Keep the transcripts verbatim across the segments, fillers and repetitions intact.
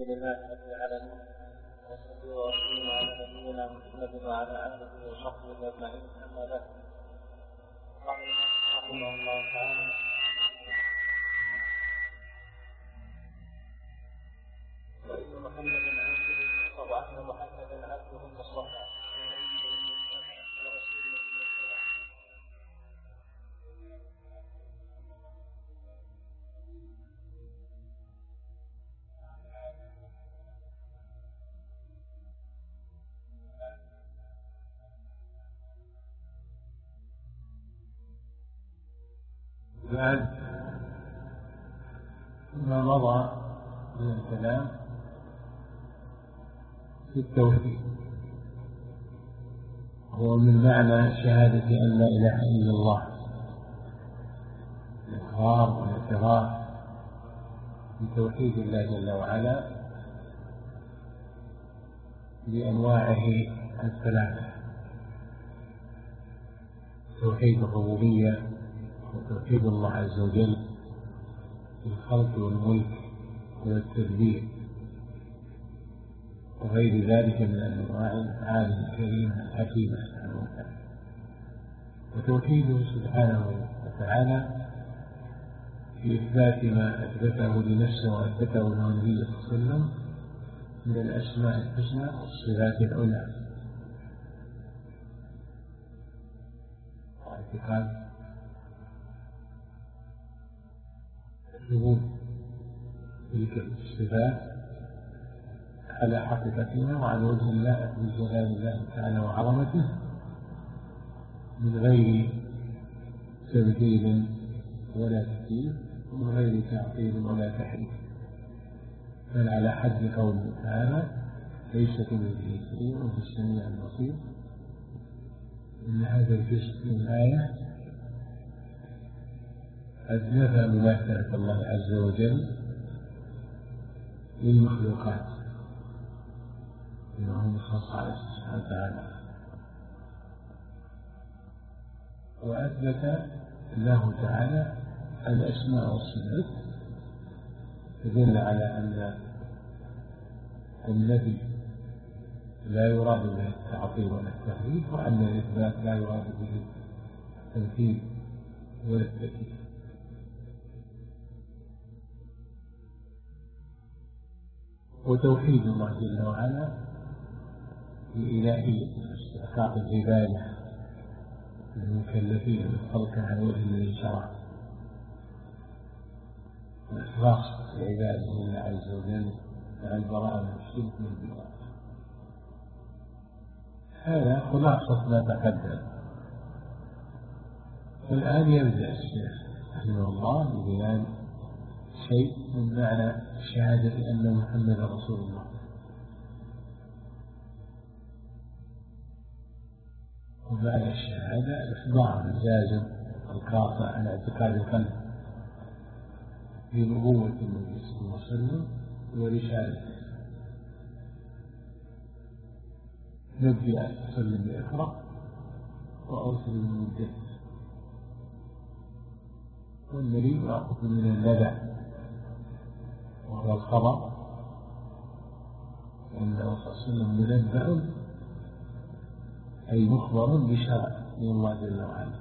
لله رب العالمين، والصلاة والسلام على نبينا محمد وعلى آله وصحبه أجمعين. أما بعد، رحمه الله تعالى وإن محمدا عبده وأن محمدا عبده المصطفى بعد ما مضى من الكلام في التوحيد، هو من معنى شهادة أن لا إله إلا الله، الإقرار والاعتراف بتوحيد الله جل وعلا بأنواعه الثلاثة: توحيد الربوبية، وتوحيد الله عز وجل في الخلق والملك والتدبير وغير ذلك من أنواع الأفعال الكريمة الحكيمة، وتوحيده سبحانه وتعالى في إثبات ما أثبته لنفسه وأثبته لنبيه صلى الله عليه وسلم من الأسماء الحسنى والصفات العلى، واعتقاد ثبوت تلك الصفات على حقيقتها وعلى وجه الله من جلال الله تعالى وعظمته، من غير تبديل ولا تكييف، ومن غير تعطيل ولا تحريف، بل على حد قوله تعالى: ليس كمثله شيء وهو السميع البصير. إن هذا الجزء من الآية قد نفى مماثلة الله عز وجل للمخلوقات إنه خاص على سبحانه وتعالى، وأثبت الله تعالى الأسماء والصفات، تدل على أن النفي لا يراد به التعطيل ولا التحريف، وأن الإثبات لا يراد به التمثيل ولا التكييف. وتوحيد الله جل وعلا بإلهية واستحقاق العبادة للمكلفين بالخلق على وجه الذي شرع، وإخلاص العبادة لله عز وجل مع البراءة من الشرك والبدع. هذا خلاصة ما تقدم. الآن يبدأ الشيخ رحمه الله ببيان شيء من معنى شهادة أن محمدا رسول الله. ومعنى الشهادة الإخبار الجازم القاطع عن اعتقاد القلب بنبوة النبي صلى الله عليه وسلم ورسالته. نبدأ وسلم بإقرأ وأرسل بالمدة، والنبي يأخذ من النبأ وهو الخبر، وأنه صلى الله عليه وسلم منبأ أي مخبر بشرع من الله جل وعلا،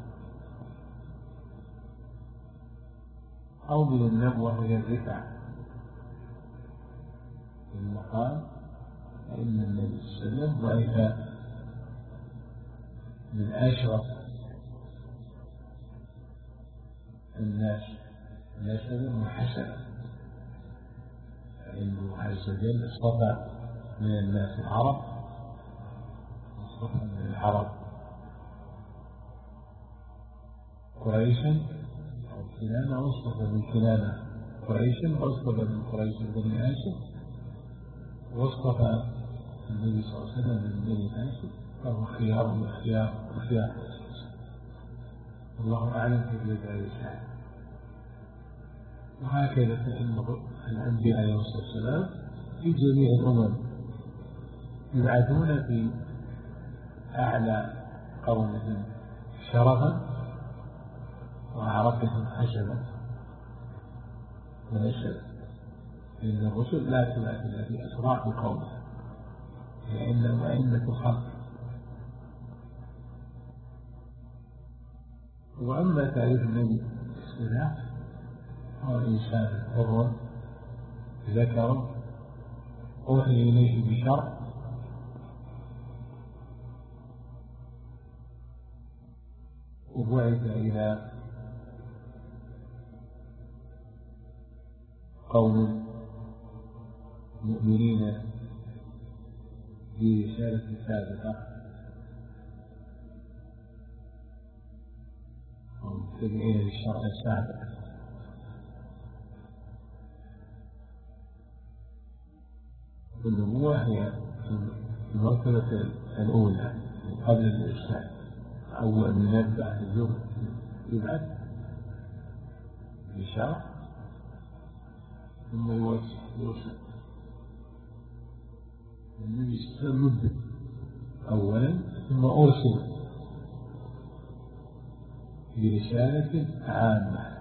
أو من النبوة وهي الرفع في المقام، فإن النبي صلى الله عليه وسلم بعث من أشرف الناس نسبا وحسنا، فإنه عز وجل اصطفى من الناس العرب، واصطفى من العرب قريشا أو كنانة، واصطفى من كنانة قريشا، واصطفى من قريش بني هاشم، واصطفى النبي صلى الله عليه وسلم من بني هاشم، فهو خيار وخيار وخيار. الله أعلم في ذلك. وهكذا فإن الأنبياء عليه الصلاة والسلام في جميع الأمم يبعثون في أعلى قومهم شرفا وأعرفهم حسبا ونسبا، لأن الرسل لا تبعث إلا في أسراع بقومها، لأنهم أئمة الخلق. وأما تعريف النبي باصطلاح هو إنسان حر ذكر أوحي إليه بشرع وبعث إلى قوم مؤمنين برسالة سابقة أو متبعين للشرع السابق. والنبوة هي المرتبة الأولى قبل الإرسال، أول من يبدأ اليوم يبعث بشرع ثم يوصل. النبي صلى الله عليه وسلم أولا ثم أرسل برسالة عامة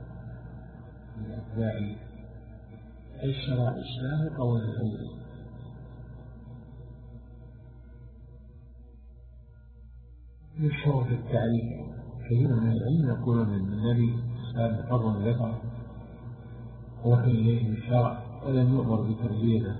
لأتباع الشرع السابق والأول. يشعر في التعريف كثير من العلم يقولون أن النبي كان حرا ذكر وحي إليه الشرع ولم يؤمر بتربيته،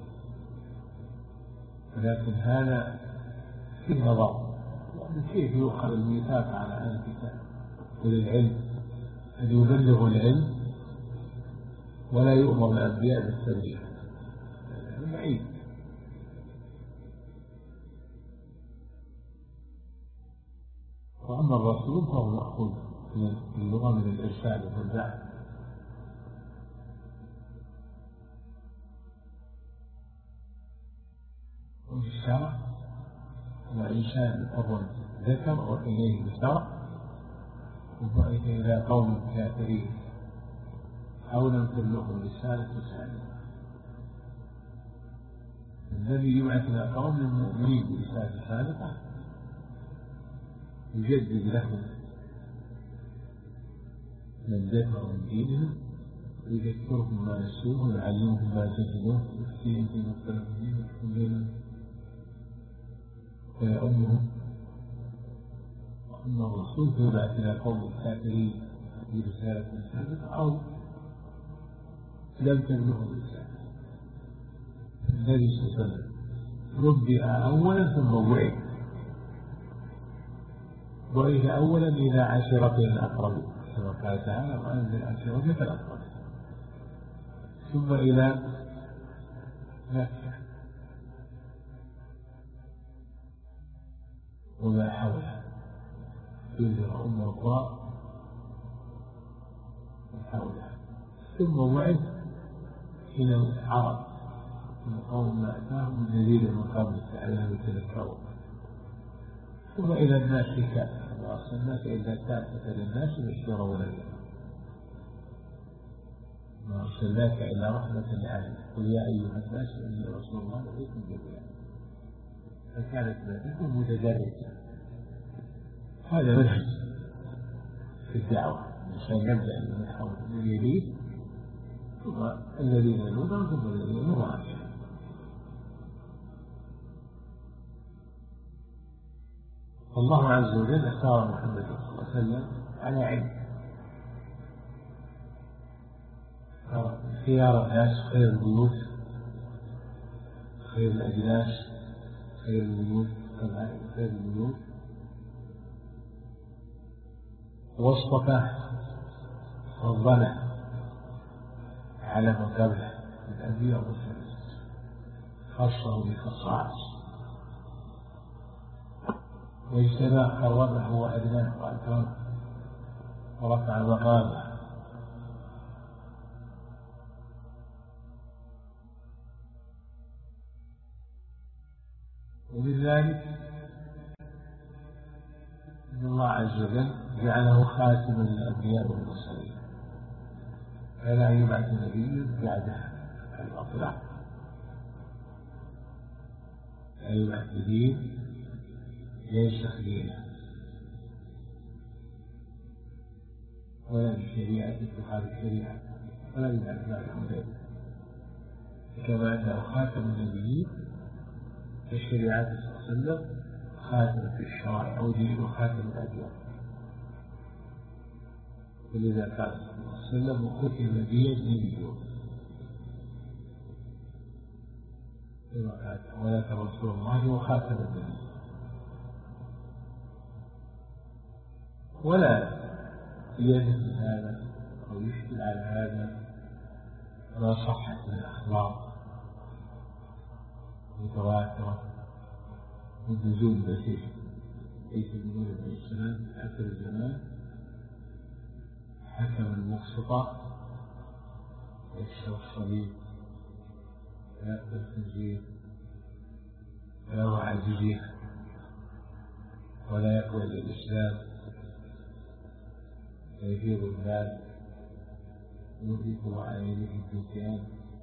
ولكن هذا في نظر كيف يؤخذ الميثاق على أهل الكتاب وللعلم أن يبلغ العلم ولا يؤمر الأنبياء بالتربية، هذا بعيد. وأما الرسول فهو مأخوذ من اللغة من الإرشاد والبعث، والشرع هو إنسان حر ذكر وإليه بشرع وبعث إلى قوم كافرين أو لم تبلغهم رسالة سابقة. الذي يبعث إلى قوم مؤمنين برسالة سابقة يجدد لهم من ذكر من دينهم ويذكرهم ما نسوه ويعلمهم ما جهلوه ويفتيهم في مختلفهم ويحكم بينهم ويؤمهم. وأما الرسول يبعث إلى قوم الكافرين برسالة سابقة أو لم تبلغهم الرسالة. النبي صلى الله عليه وسلم ربئ أولا ثم وعد، وإذ أولا إلى عشيرته الأقربين كما قال تعالى وأنزل عشيرتك الأقربين، ثم إلى مكة وما حولها ينذر أم القرى وحولها، ثم وعد إلى العرب من قوم ما أتاهم من نذير من قبل لعلهم يتذكرون، ثم إلى الناس كافة وما أرسلناك إلا كافة للناس بشيرا ونذيرا ما أرسلناك إلا رحمة للعالمين قل يا أيها الناس إني رسول الله إليكم جميعا. فكانت مادته متدرجة. هذا منهج في الدعوة عشان يبدأ من حول اليمين ثم الذين يلونهم ثم الذين يلونهم. الله عز وجل اختار محمد صلى الله عليه وسلم على علم. خيار الناس خير البيوت خير الأجناس خير البيوت خير البيوت، واصطفى فضله على من قبله من الأنبياء والرسل، خصه بخصائص واجتباه قربه وأدناه وأكرمه ورفع مقامه. ومن ذلك أن الله عز وجل جعله خاتما للأنبياء والمرسلين، فلا يبعث نبي بعده على الأطلاق، لا يبعث بدين ليس دينه ولا بشريعة تخالف الشريعة ولا يبعث بعده غيره. كما أنه خاتم النبيين الشريعة صلى الله عليه وسلم خاتم في الشرائع ودين وخاتم الأديان. ولذا قال صلى الله عليه وسلم وختم بيد نبيون ولك رسول الله وخاتم النبي. ولا يجب هذا أو يشكل على هذا ما صحت من الأخبار متواترة من نزول المسيح عيسى بن مريم عليه السلام في آخر الزمان حكم المقسطة يكسر الصليب ويأكل الخنزير ويضع الجزية ولا يقبل الإسلام ويجيب المال ويضيف على يده الديان.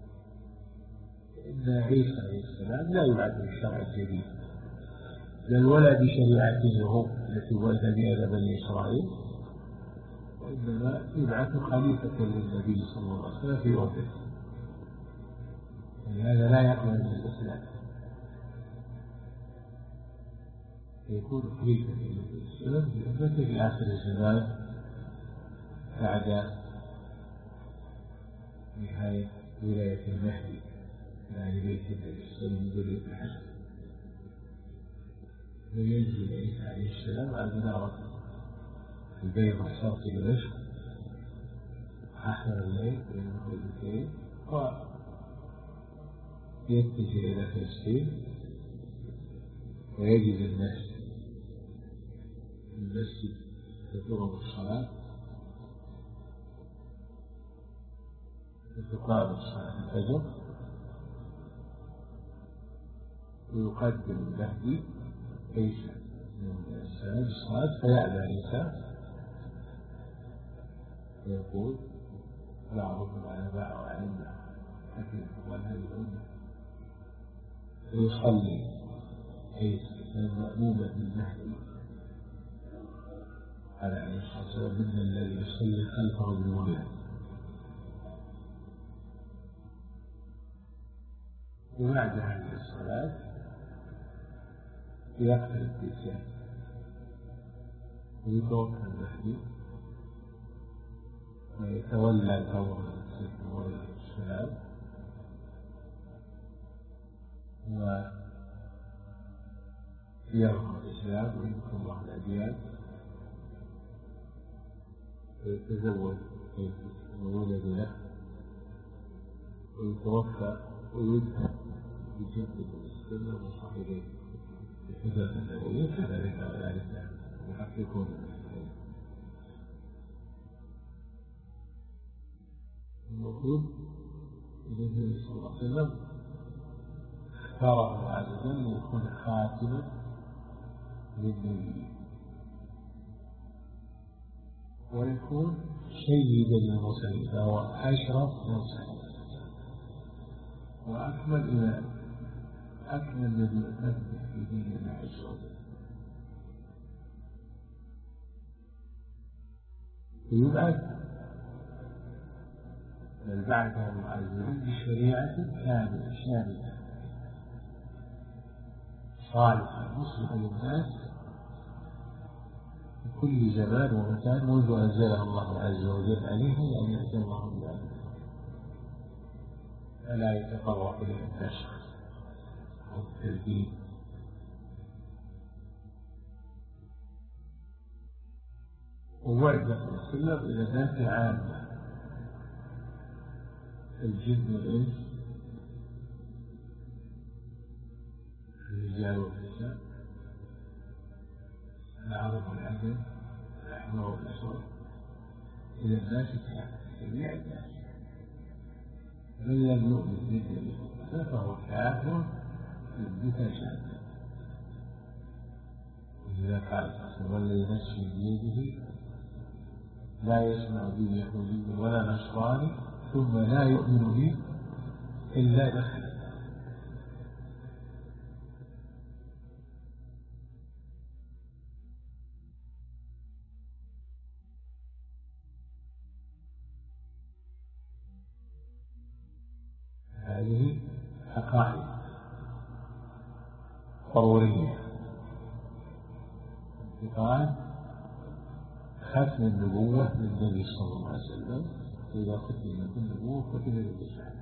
إن عيسى عليه السلام لا يبعث بالشرع الجديد بل ولا بشريعته هو التي ولد بها بني إسرائيل، وإنما يبعث خليفة للنبي صلى الله عليه وسلم في وقته، لهذا لا يقبل من الإسلام يكون خليفة للنبي صلى الله عليه وسلم في آخر الزمان بعد نهاية ولاية المهدي يعني بيت النبي صلى الله عليه وسلم من ذرية الحسن، وينزل عيسى عليه السلام على منارة البيض الشرق دمشق آخر الليل بين المغربين ويتجه إلى فلسطين ويجد الناس في المسجد تدورهم الصلاة وتقام الصلاة الفجر ويقدم المهدي عيسى من السلام الصلاة فيأبى عيسى ويقول لا أعرف على باع وعلمنا لكن أقوال هذه الأمة ويصلي عيسى المأمومة بالمهدي على عليه الصلاة والسلام من الذي يصلي خلفه بالولد. وبعد هذه الصلاة يقتل الدجال ويتوفى المهدي ويتولى الأمر سيدنا عليه السلام ويرفع الإسلام ويذكر الله الأديان ويتزوج وولد له ويتوفى ويذهب بجد السنة وصاحبيه بحجة النبوية كذلك وذلك يحققون المسلمين. المفروض النبي صلى الله عليه وسلم اختار الله عز وجل ليكون خاتما للنبي ويكون سيدا للمرسلين فهو أشرف مرسل وأكمل إمام أكمل نبي أثبت في دين الله عز وجل. ويبعث بل بعثه الله عز وجل بشريعة كاملة شاملة صالحة مصلحة للناس في كل زمان ومكان منذ أنزلها الله عز وجل عليه وأن يأتي الله بذلك فلا يتطرق إلى النسخ أو التجديد. ووعد السلام إلى ذات عامة الجن والإنس الرجال والنساء العرب والعجم الأحمر والأسود إلى الناس كافة جميع الناس من لم يؤمن بالنبي فهو كافر بالمتشابه. وإذا قال والذي نفسي بيده لا يسمع به يهودي ولا نصراني ثم لا يؤمن به إلا دخل. هذه حقائق ضرورية. اعتقاد ختم النبوة للنبي صلى الله عليه وسلم، إذا ختمت النبوة ختم الرسالة.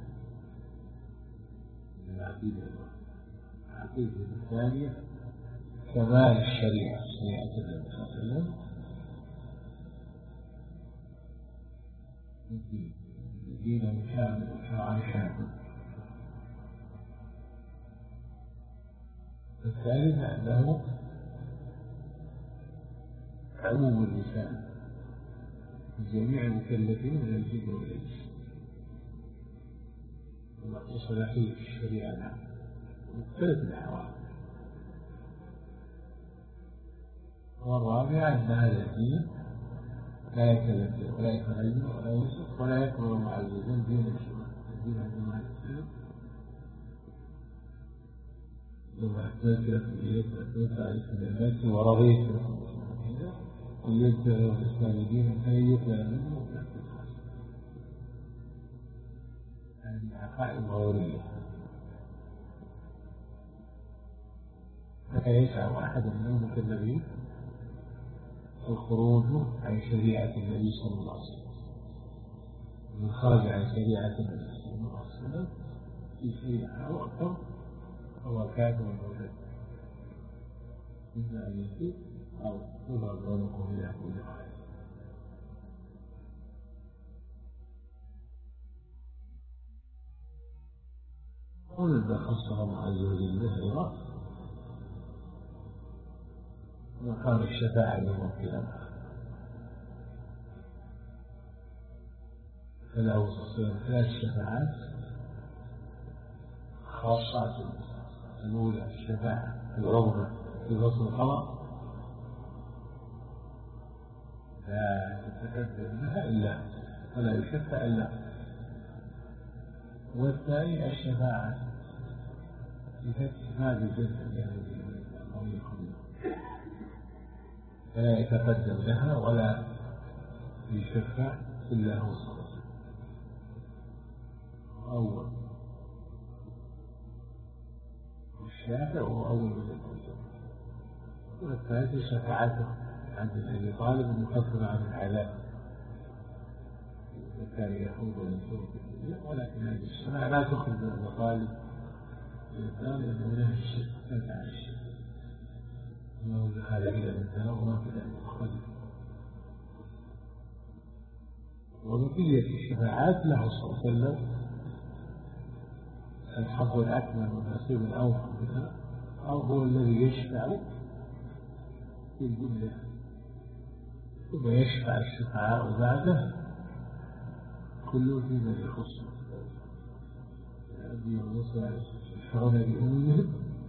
العقيدة العقيدة الثانية كمال الشريعة، شريعة النبي صلى الله عليه وسلم، دين كامل وشرعا كامل. الثالثة أنه عموم الرسالة لجميع المكلفين من الجن والإنس، وصلاحية الشريعة مختلف الأحوال. والرابعة أن هذا الدين لا يتبدل ولا يتغير ولا يسقط ولا يكبر معززا دين الدين عندما يسلم لما أحدث إليك أحدث عليك الناس ورضيت ويبدأ الإسلام دينا فلن يقبل منه. هذه حقائق ضرورية. فيسعى أحد من المكلفين الخروج عن شريعة النبي صلى الله عليه وسلم. من خرج عن شريعة النبي صلى الله عليه وسلم في شريعة أو أكثر هو كافر ومرتد، إما أن يتوب أو يضرب عنقه إلى كل حال. ومما خصهم عز وجل أيضا مقام الشفاعة يوم القيامة، فله ثلاث شفاعات خاصات. الأولى الشفاعة العظمى في فصل القمر لا يتكبر بها إلا ولا يشفع إلا. والثاني الشفاعة في فتح هذه الجنة فلا يتقدم لها ولا يشفع إلا هو صلى الله عليه وسلم. أول الشافع هو أول من الجنة. والثالث شفاعته عند أبي طالب المخفف عن العذاب، وكان يخوض ويسوق ولكن هذه الشفاعة لا تخرج من أبي طالب الإنسان لأنه له الشرك تنفع الشرك وهو هذا إلى الإنسان وما في ذلك الخلق. وبقية الشفاعات له صلى الله عليه وسلم الحظ الأكمل والنصيب الأوفى بها، أو هو الذي يشفع في الجملة ثم يشفع الشفعاء بعده كل فيما يخص الأبي والنصر يشفعون بأمهم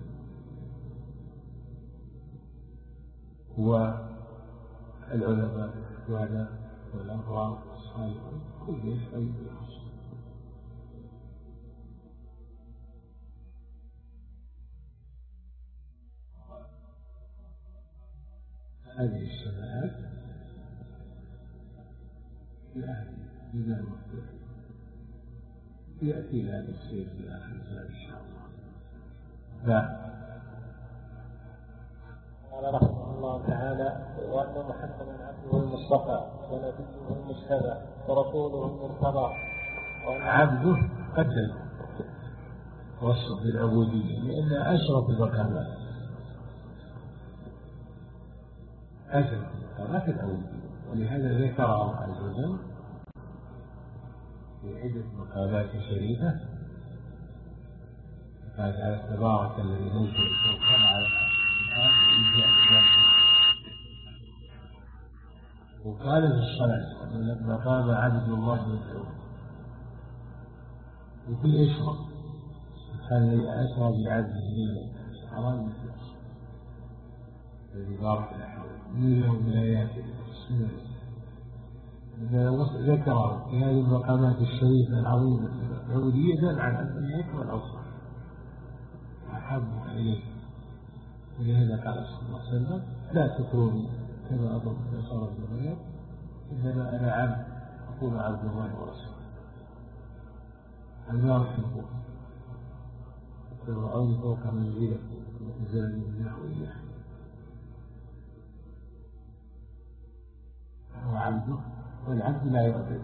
والعلماء والشهداء والأبرار والصالحون كل يشفع بأمهم. هذه الشفاعات لأهل الإيمان والتوحيد يأتي هذا الشيء في آخر الكتاب إن شاء الله. لا قال رحمه الله تعالى: وأن محمدا عبده المصطفى ونبيه المجتبى ورسوله المرتضى. عبده قتل وصف بالعبودية لأنها أشرف المقامات، أشرف المقامات العبودية، ولهذا ذكره عز وجل في عدة مقامات شريفة. قال تعالى: تبارك الذي نزل الفرقان على وقال في الصلاة لما قام عبد الله بالتوبة وكل إشرف سبحان الذي أسرى بعبده ليلا حرام الذي بارك له من آياته ذكر في هذه المقامات الشريفة العظيمة العبودية دل على أنها أكمل أوصاف أحب إليه. ولهذا قال صلى الله عليه وسلم: لا تكونوا كما أظن نصارى ابن مريم، إنما أنا عبد أقول عبد الله ورسوله. أنا أحبه فرعون فوق منزله نزل من نحوه هو عبده، والعبد لا يعبد،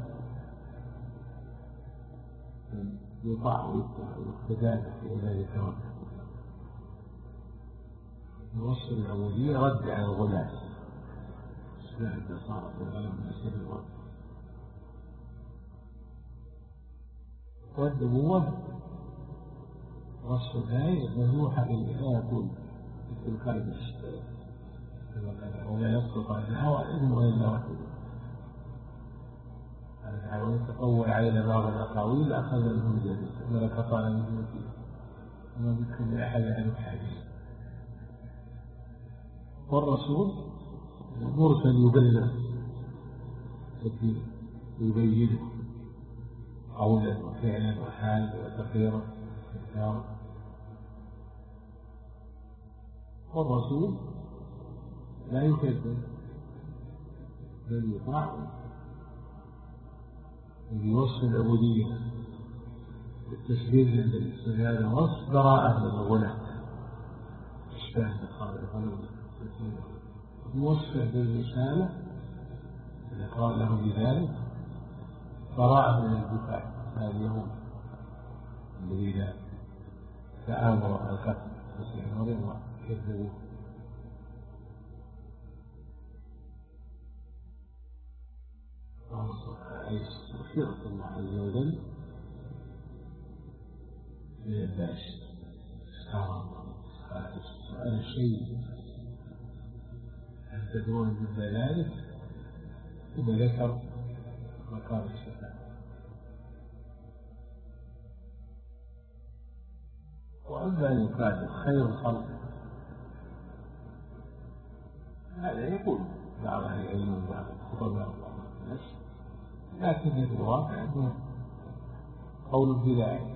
يطاع ويستدان في عبادة ربه. وصف العبودية رد على الغلاة إصلاح البصارة والعلم بأسر الرب. والنبوة وصف الآية ممنوحة بالآية كل في القلب ولا يصدق عن الهوى إذن وإلا واحد. وإن تطول علينا بعض الأقاويل أخذنا منهم جديد ولا قطعنا منهم جديد وما بكم لأحد عن حديث. والرسول مرسل يبلغ يبين قولا وفعلا وحالا وتقريرا وإنكارا. والرسول لا يكذب بل يطاع. بوصف العبودية بالتسبيح لله هذا وصف براءة من الغلاة إشباه الخالق بوصفه بالرسالة إذا قال له بذلك براءة من الدفاع هذا اليوم الذين تآمروا على القتل وسيحرم وكذبوه. وصيغة الله عز وجل للباس سؤال الشيء هل تدرون من ذلك ثم ذكر مقام الشفاعة. وأما أن يقال خير الخلق هذا يقول بعض أهل العلم وبعض الخطباء وبعض الناس، لكن الواقع أنه قول البداية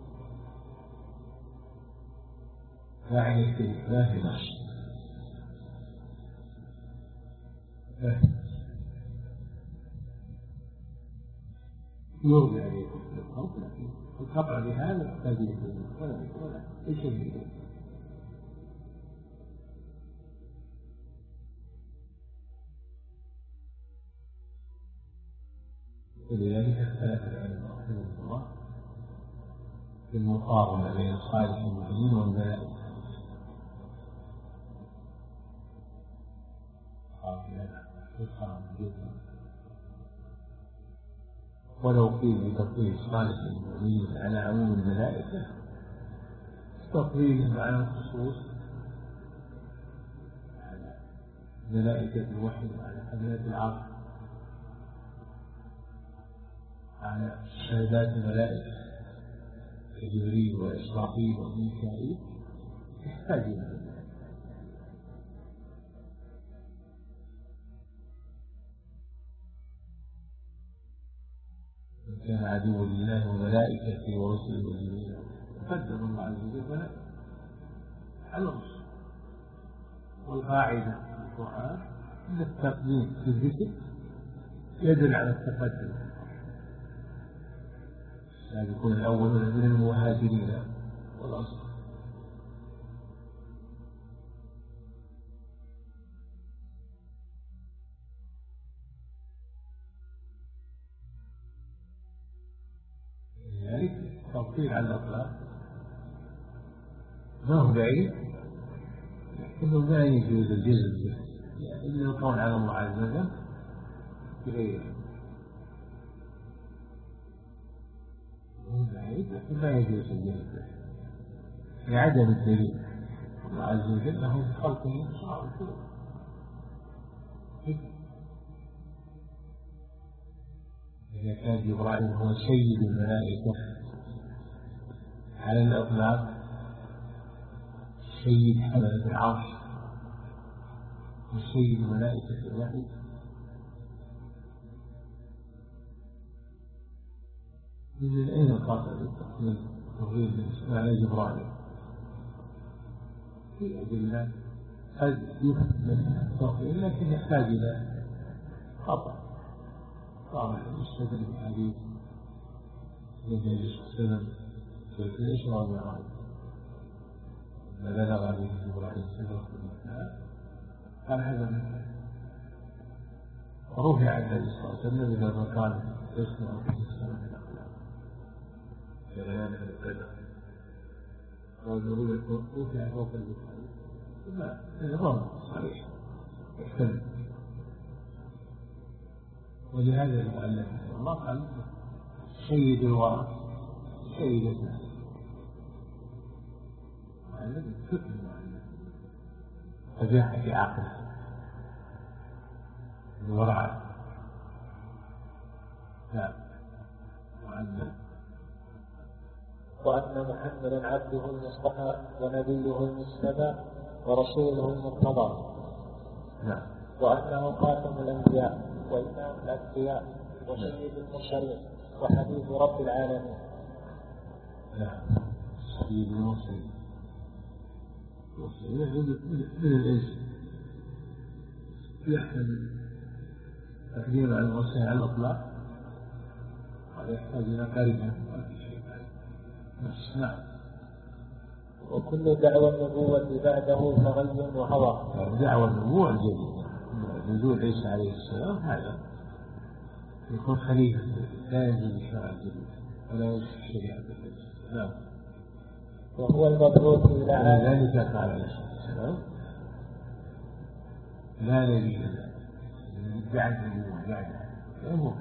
يعني في ما في نص يرجع إليكم في الخوف، لكن القطع بهذا يحتاج إلى ولا ولا أي شيء. ولذلك اختلف العلماء رحمهم الله في المقارنة بين صالح المؤمنين والملائكة. ولو قيل بتفضيل صالح المؤمنين على عموم الملائكة تفضيل على الخصوص على ملائكة الوحي وعلى حملات العرش على شهادات الملائكة كجبريل وإسرافيل وميكائيل يحتاج إلى كان عدو لله وملائكته ورسله وجبريل قدم الله عز وجل على الرسل. والقاعدة في القرآن أن التقديم في الذكر يدل على التقدم، يعني يكون الأول من المهاجرين والأنصار. التوقيع على الأطلاق ما هو بعيد، لكنه ما يجوز الجزم به، إلا القول على الله عز وجل بغيره. هو بعيد لكن ما يجوز الجزم به لعدم الدليل. الله عز وجل له خلقه صار إذا كان جبرائيل هو سيد الملائكة على الإطلاق، سيد حملة العرش وسيد ملائكة الوحي، من أين القاطع للتقديم تغيير بالنسبة على جبرائيل؟ في أدلة قد يفهم منها التغيير لكن يحتاج إلى خطأ. طبعا يستدل بالحديث النبي صلى الله عليه وسلم في الإسراء والمعراج بلغ به إبراهيم سدرة المنتهى قال هذا من رفع النبي صلى الله عليه وسلم إلى مكان يسمع فيه السماء من الأخلاق في ليالي القدر والنبي يكون رفع فوق البخاري ثم نظام صحيح يحتمل. ولهذا المؤلف رحمه الله قال سيد الورى سيد الناس الذي فكر فجاء في عقله الورع لا وأن وأن محمدا عبده المصطفى ونبيه المجتبى ورسوله المرتضى. نعم. وأنه خاتم الأنبياء وإمام الأتقياء وسيد المرسلين وحبيب رب العالمين. نعم. سيد المرسلين من الإنس يحتمل تقديم على المرسلين على الإطلاق هذا يحتاج إلى قريبا. نعم. وكل دعوى النبوة بعده تغي وهوى. دعوى النبوة الجديدة نزول عيسى عليه السلام هذا يكون خليفة لا ينزل الشرع الجديد ولا ينزل الشريعة الجديدة. نعم. وهو المبعوث إلى عالم. ذلك قال عليه السلام لا نبي بعد النبوة بعدها لا هو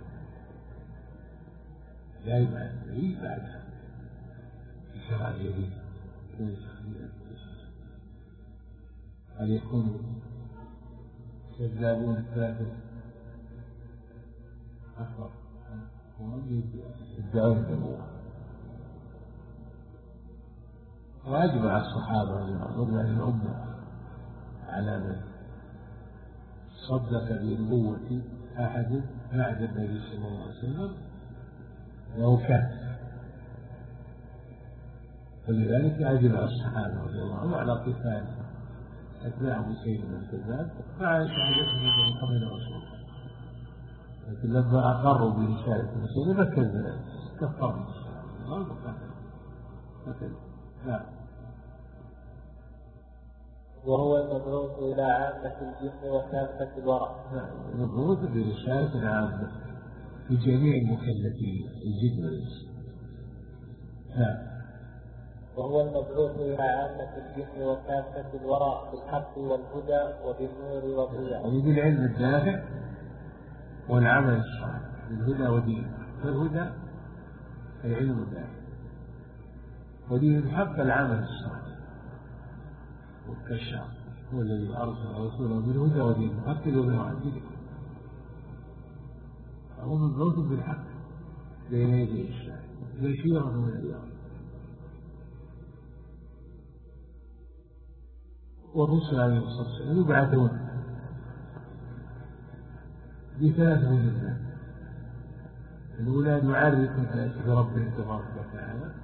لا يبعث نبي بعدها الشرع الجديد. هل يكون كذابون ثلاثة أكبر يدعون النبوة وأجمع الصحابة وأجمع الأمة على من صدق بنبوة أحد بعد النبي صلى الله عليه وسلم لو كان. فلذلك أجمع الصحابة رضي الله عنهم على قتال أتباع مسيلمة الكذاب مع شهادتهم من قبل الرسول. لكن لما أقروا برسالة مسيلمة كذب كفروا الله مثل. نعم. وهو المبعوث إلى عامة الجن وكافة الورى. نعم. المبعوث برسالة عامة لجميع المكلفين الجن والإنس. نعم. وهو المبعوث إلى عامة الجن وكافة الورى بالحق والهدى وبالنور والضياء. يعني بالعلم الدافع والعمل الصالح بالهدى ودين. فالهدى العلم الدافع ودين الحق العمل الصالح والكشاف هو الذي أرسل رسوله بالهدى ودين الحق وبالعدل. هو مبعوث بالحق بين يدي الشارع بشيرا ونذيرا. والرسل عليه الصلاة والسلام يبعثون بثلاث وجوه. الأولى معرفة على اسم ربه تبارك وتعالى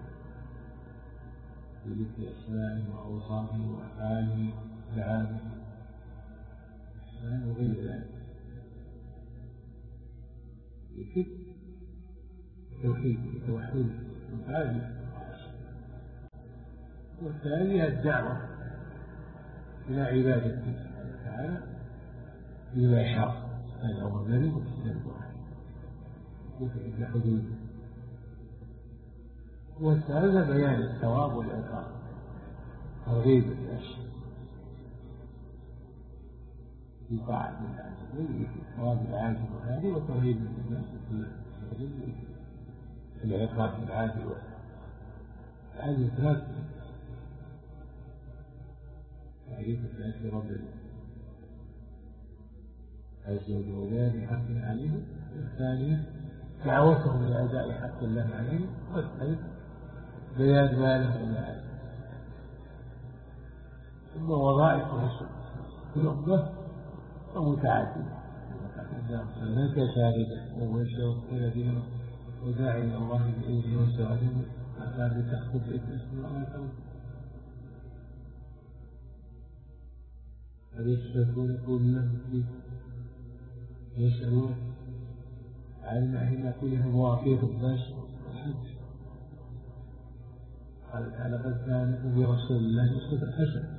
بذكر أسمائه وأوصافه وأفعاله وأفعاله وغير ذلك. ذكر التوحيد التوحيد وأفعاله. والثانية الدعوة إلى عبادته تعالى بما شاء. هذا هو الذي يستند وفي حدود. والثالثة بيان الثواب والعقاب ترغيب الناس في طاعة الله في ثواب العاجل والآجل وترغيب الناس في العقاب العاجل والآجل. هذه ثلاث تعريف الناس برب الله أجل الولاء بحق عليه. الثانية دعوتهم لأداء حق الله عليه. والثالث بيان ما له إلا عليه. ثم وظائف الرسل في الأمة ومتعددة هناك شاهدة ومبشرا بنذيرا وداعيا إلى الله بإذنه وسراجا أعمال تأخذ باسم الله تعالى. فليشركون يقول لهم يسألون عن المعلمة كلهم مواقيت الناس قال تعالى قد كان في رسول الله أسوة حسنة.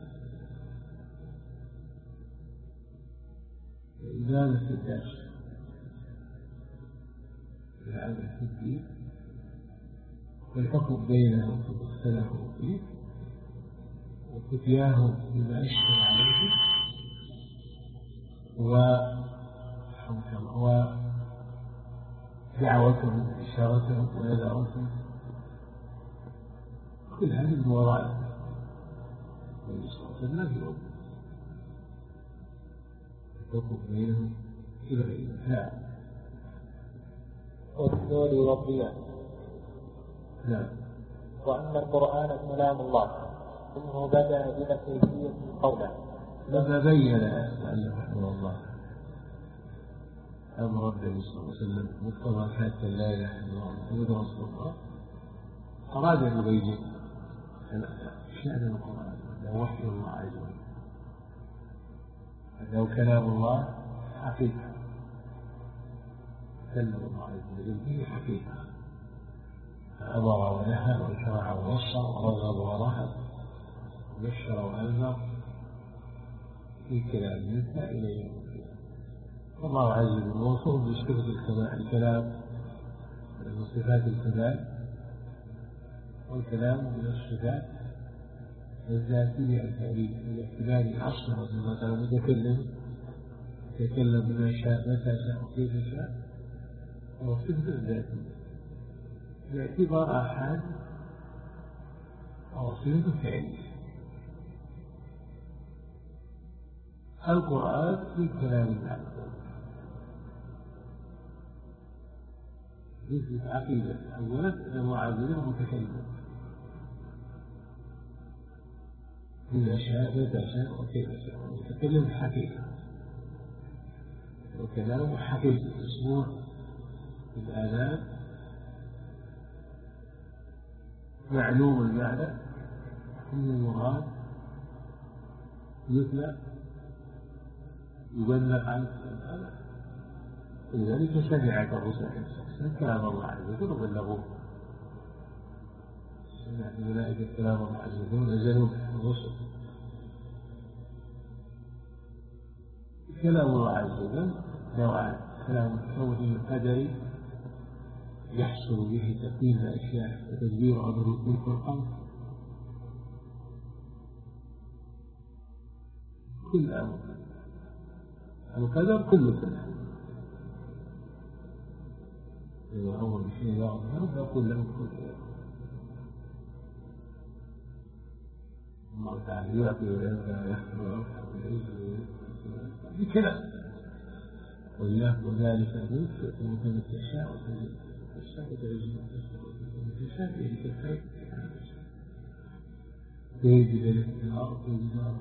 إزالة الداس العمل في الدين والحكم بينهم واختلفوا فيه وفتياهم بما أشكل عليه ودعوتهم وإشارتهم ونذرتهم، كل هذه من وراء النبي صلى الله عليه وسلم الحكم بينهم إلى غير ذلك. والنور والضياء. نعم. وأن القرآن كلام الله إنه بدأ بلا كيفية قوله. لما بين المؤلف رحمه الله أمر النبي صلى الله عليه وسلم مقتضى شهادة لا إله إلا الله محمد رسول الله، أراد أن يبين شأن القرآن أنه وحي الله عز وجل، أنه كلام الله حقيقة، كلم الله عز وجل به حقيقة، فأمر ونهى وشرع ونصر ورغب ورهب وبشر وأنذر في كلام ينتهى إلى يوم القيامة. والله عز وجل موصوف بصفة الكلام من صفات الكمال، والكلام من الصفات الذاتية الفعلية باعتبار أصله كما قال المتكلم يتكلم بما شاء متى شاء وكيف شاء، وهو صفة ذاتية باعتبار آحاد أو صفة فعلية. القرآن من كلام الله يثبت عقيدة أولا أنه عابد ومتكلم بما شاء متى شاء وكيف شاء، ومتكلم بحقيقة، وكلامه حقيقي مسموع بالآذان معلوم المعنى من المراد مثل يبلغ عنه، ولذلك سمعت الرسل كلام الله عز وجل وبلغوه، سمعت الملائكة كلام الله عز وجل ونزلوا الرسل. كلام الله عز وجل نوعان: كلام كوني القدري يحصل به تكوين الأشياء وتدبير أمر الملك والأمر، كل أمر القدر كل كلام إذا أمر بشيء لا أمر يقول له كل. الله تعالى يعطي ولا يحفظ بكلام، ويأخذ ذلك الملك ويكون كما تشاء وتشاء وتعز تشاء بيدك الخير بيد ذلك الأرض والنار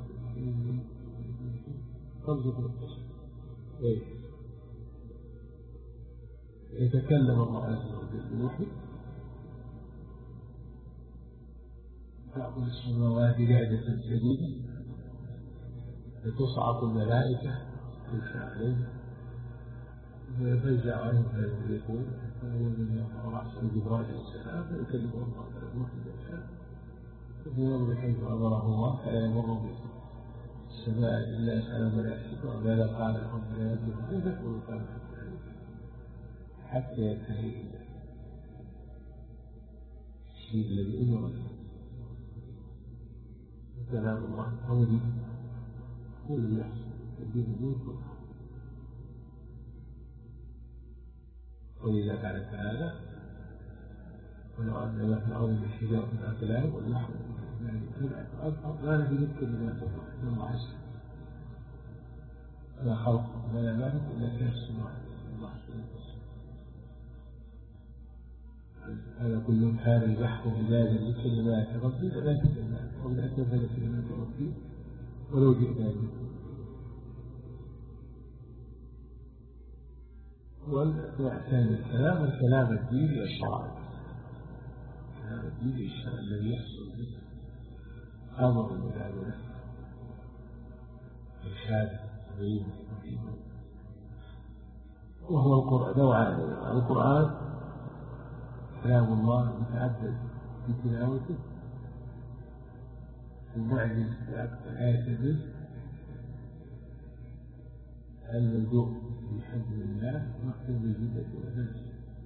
ترزق القصر. يتكلم الله عز وجل بالوحي، تعقل السماوات رعدة جديدة لتصعق الملائكة يوشى عليهم ويفزع عنهم فيقول فأول من يقرأ رأسه جبرائيل عليه السلام فيكلم الله بالوحي بالشام، ويمر حيث أمره الله فلا يمر بالسماء إلا يسأل الملائكة وماذا قال لهم لا يدرك يقول قال حتى ينتهي الشيء الذي أمر كلام الله قولي كل يحصل يجيب الملك، ولذا قال تعالى ولو أن ما في الأرض من شجرة من أقلام والنحو ما نفي ذكر لما تفعل الله عز وجل لا خلق ولا مالك إلا في السماء الله سبحانه. هذا كله كان البحر مجازا لكلمات ربي ولا كلمات ولا تنفذ كلمات ربي ولو جئنا به. والثاني الكلام الكلام الديني الشرعي، الكلام الديني الشرعي الذي يحصل به أمر العباد له إرشاد وتبيين وهو القرآن. نوعان: القرآن كلام الله متعدد في تلاوته المعجز بأكثر آية به اللجوء بحبل الله مكتوب بالجدة والنفس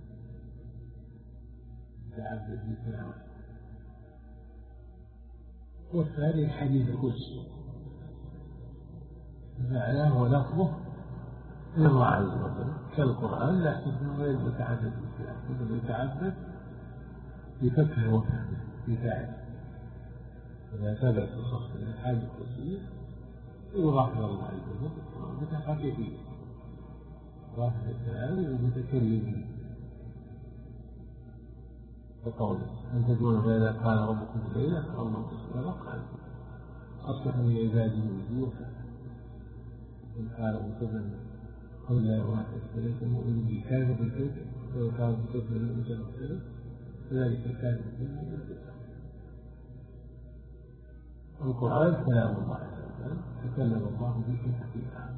تعبد بتلاوته. والثاني الحديث القدسي معناه ولفظه من الله عز وجل كالقرآن، لكنه غير متعبد بالكلام، يتعبد بفتحه وفهمه بفعله. إذا ثبت بصفة الحاجة القدسية يضاف إلى الله عز وجل متحققين ظاهر الكلام المتكلمين كقوله أن تدعون فإذا قال ربكم الليلة فالله تصبر قال أصلح من عبادي وجوها إن قال مصبا قل لا واحد فليس مؤمن به كان بالكفر ولو كان مصبا لم يكن فذلك كان بالكفر. القرآن كلام الله عز وجل تكلم الله به حقيقة،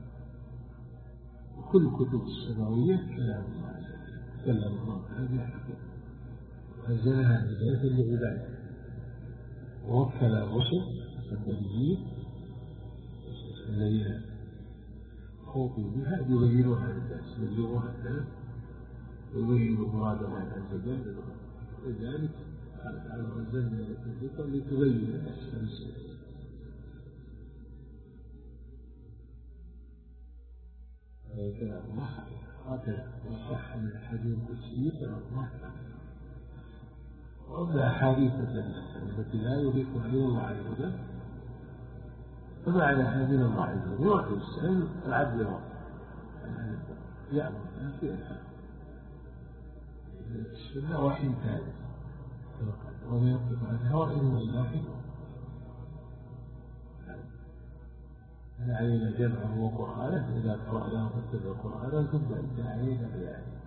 وكل الكتب السماوية كلام الله عز وجل تكلم الله به حقيقة أنزلها هداية لعباده، ووكل الرسل النبيين الذين خوفوا بها يبينوها للناس يبينوها الناس ويبينوا مراد الله عز وجل. لذلك قال تعالى أنزلنا إليك الذكر لتبين للناس ما نزل إليهم. كلام الله هكذا وصح من الحديث القدسي كلام الله. وأما أحاديث التي لا يضيف إلى الله عز وجل فمعنى هذه الله عز وجل وحي السلام العدل والرحمة يأمر الناس بإحسان السنة وحي ثالث وما يطلق عن الهوى إلا الله. هل علينا جمعه وقرآنه إذا قرأناه فاتبع قرآنه ثم أنت علينا بيانه.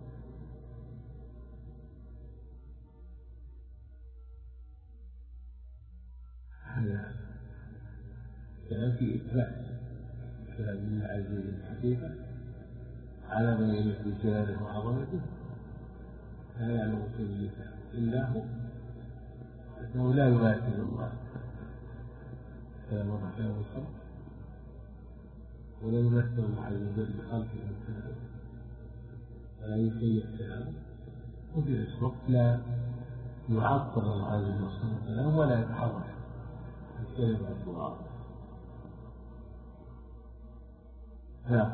هذا كلام في إثبات كلام الله عز وجل الحقيقة على ما يليق بجلاله وعظمته لا يعلم كيفيته إلا هو، أنه لا يماثل الله كلام الله كلام الخلق ولا يمثل الله عز وجل بخلقه وكلامه ولا يكيف كلامه، وفي نفس الوقت لا يعطل الله عز وجل كلامه ولا يتحرك الكلمة الدعاء. نعم.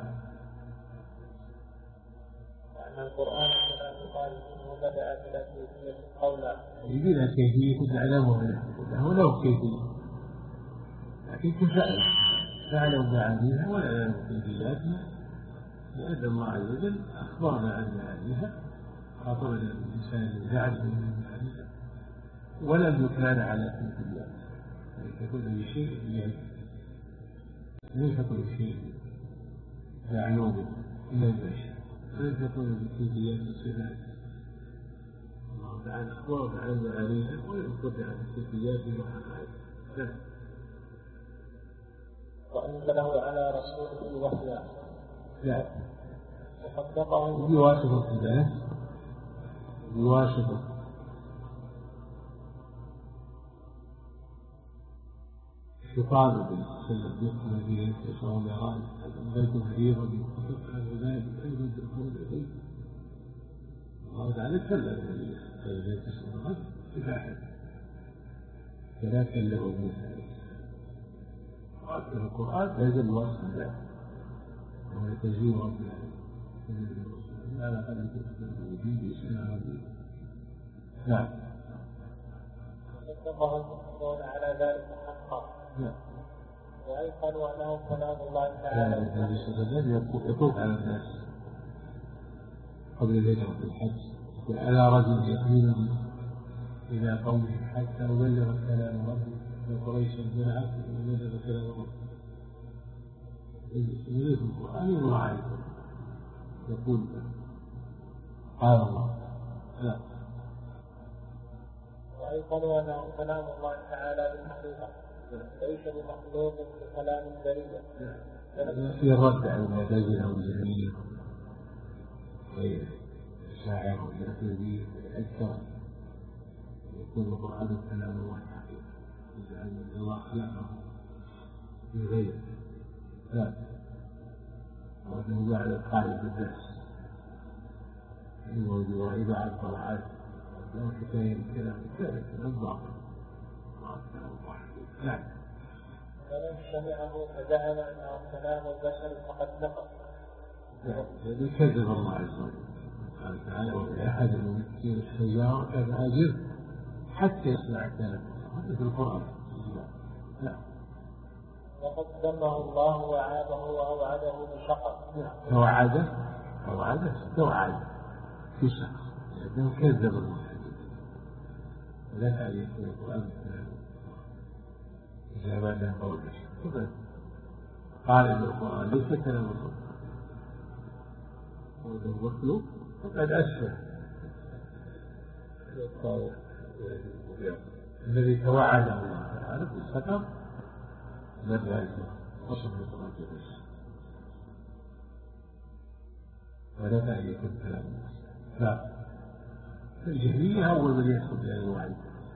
وأن القرآن كلام الله وبدأ بلا كيفية قولا. بلا كيفية نعلمها له له كيفية، لكن كفاية نعلم معانيها ولا نعلم كيفياتها، لأن الله عز وجل أخبرنا عن معانيها خاطبنا الإنسان يعرف من معانيها ولم يكلان على كيفيات. ليس كل شيء يعني ليس كل شيء معلوم إلا البشر، ليس كل بكيفيات الصفات. الله تعالى أخبرنا عن معانيها ولم يخبرنا عن كيفيات وحقائقها. وأنزله على رسوله وحيا. لا وصدقه بواسطة الناس بواسطة خطاب بالسلم يدخل فيه يسعون يراد أنزلت هديرا بخطبك العباد أيضا الدخول إليه. الله تعالى تكلم النبي فإذا تسمعت بفاحة فلا كلمه موسى وأكثر القرآن فإذا الوصف له وهو تزيين ربه على قلب الوجود بإسلام ربه. نعم. وصدقه المؤمنون على ذلك حقا. نعم. وأيقنوا أنه كلام الله تعالى. يقول على الناس قبل الهجرة في الحج على رجل يحملني إلى قومه حتى أبلغ كلام ربي وقريش جمعت وبلغ كلام ربي. يريد القرآن يراعي يقول قال الله. لا. وأيقنوا أنه كلام الله تعالى بالحقيقة ليس بمخلوق بكلام بريء. في الرد على المعتزلة والجهمية والشاعر والمعتزلة أكثر يكون القرآن كلام الله حقيقة، لأن الله خلقه من غيره، لا وأنه جعل القائل بالناس وإذا عبر عنه لو حكاية الكلام كان كلام باطل. نعم. فمن سمعه فزعم أنه كلام البشر فقد كفر. هذا كذب الله عز وجل قال تعالى وفي أحد من يسير السيارة فأجر حتى يسمع كلام الله، هذا في القرآن. نعم. وقد ذمه الله وعابه وأوعده بشقر. توعده توعده توعد في شخص لأنه كذب الله ولا تعرف القرآن إذا ما له قول بشر. قال إن القرآن ليس كلام الله وهو مخلوق فقد أشبه الذي توعد الله تعالى بالسكر نبغى وصف القرآن بشر ولا تعرف كلام الله. لا الجهمية أول من يدخل إلى الوعي.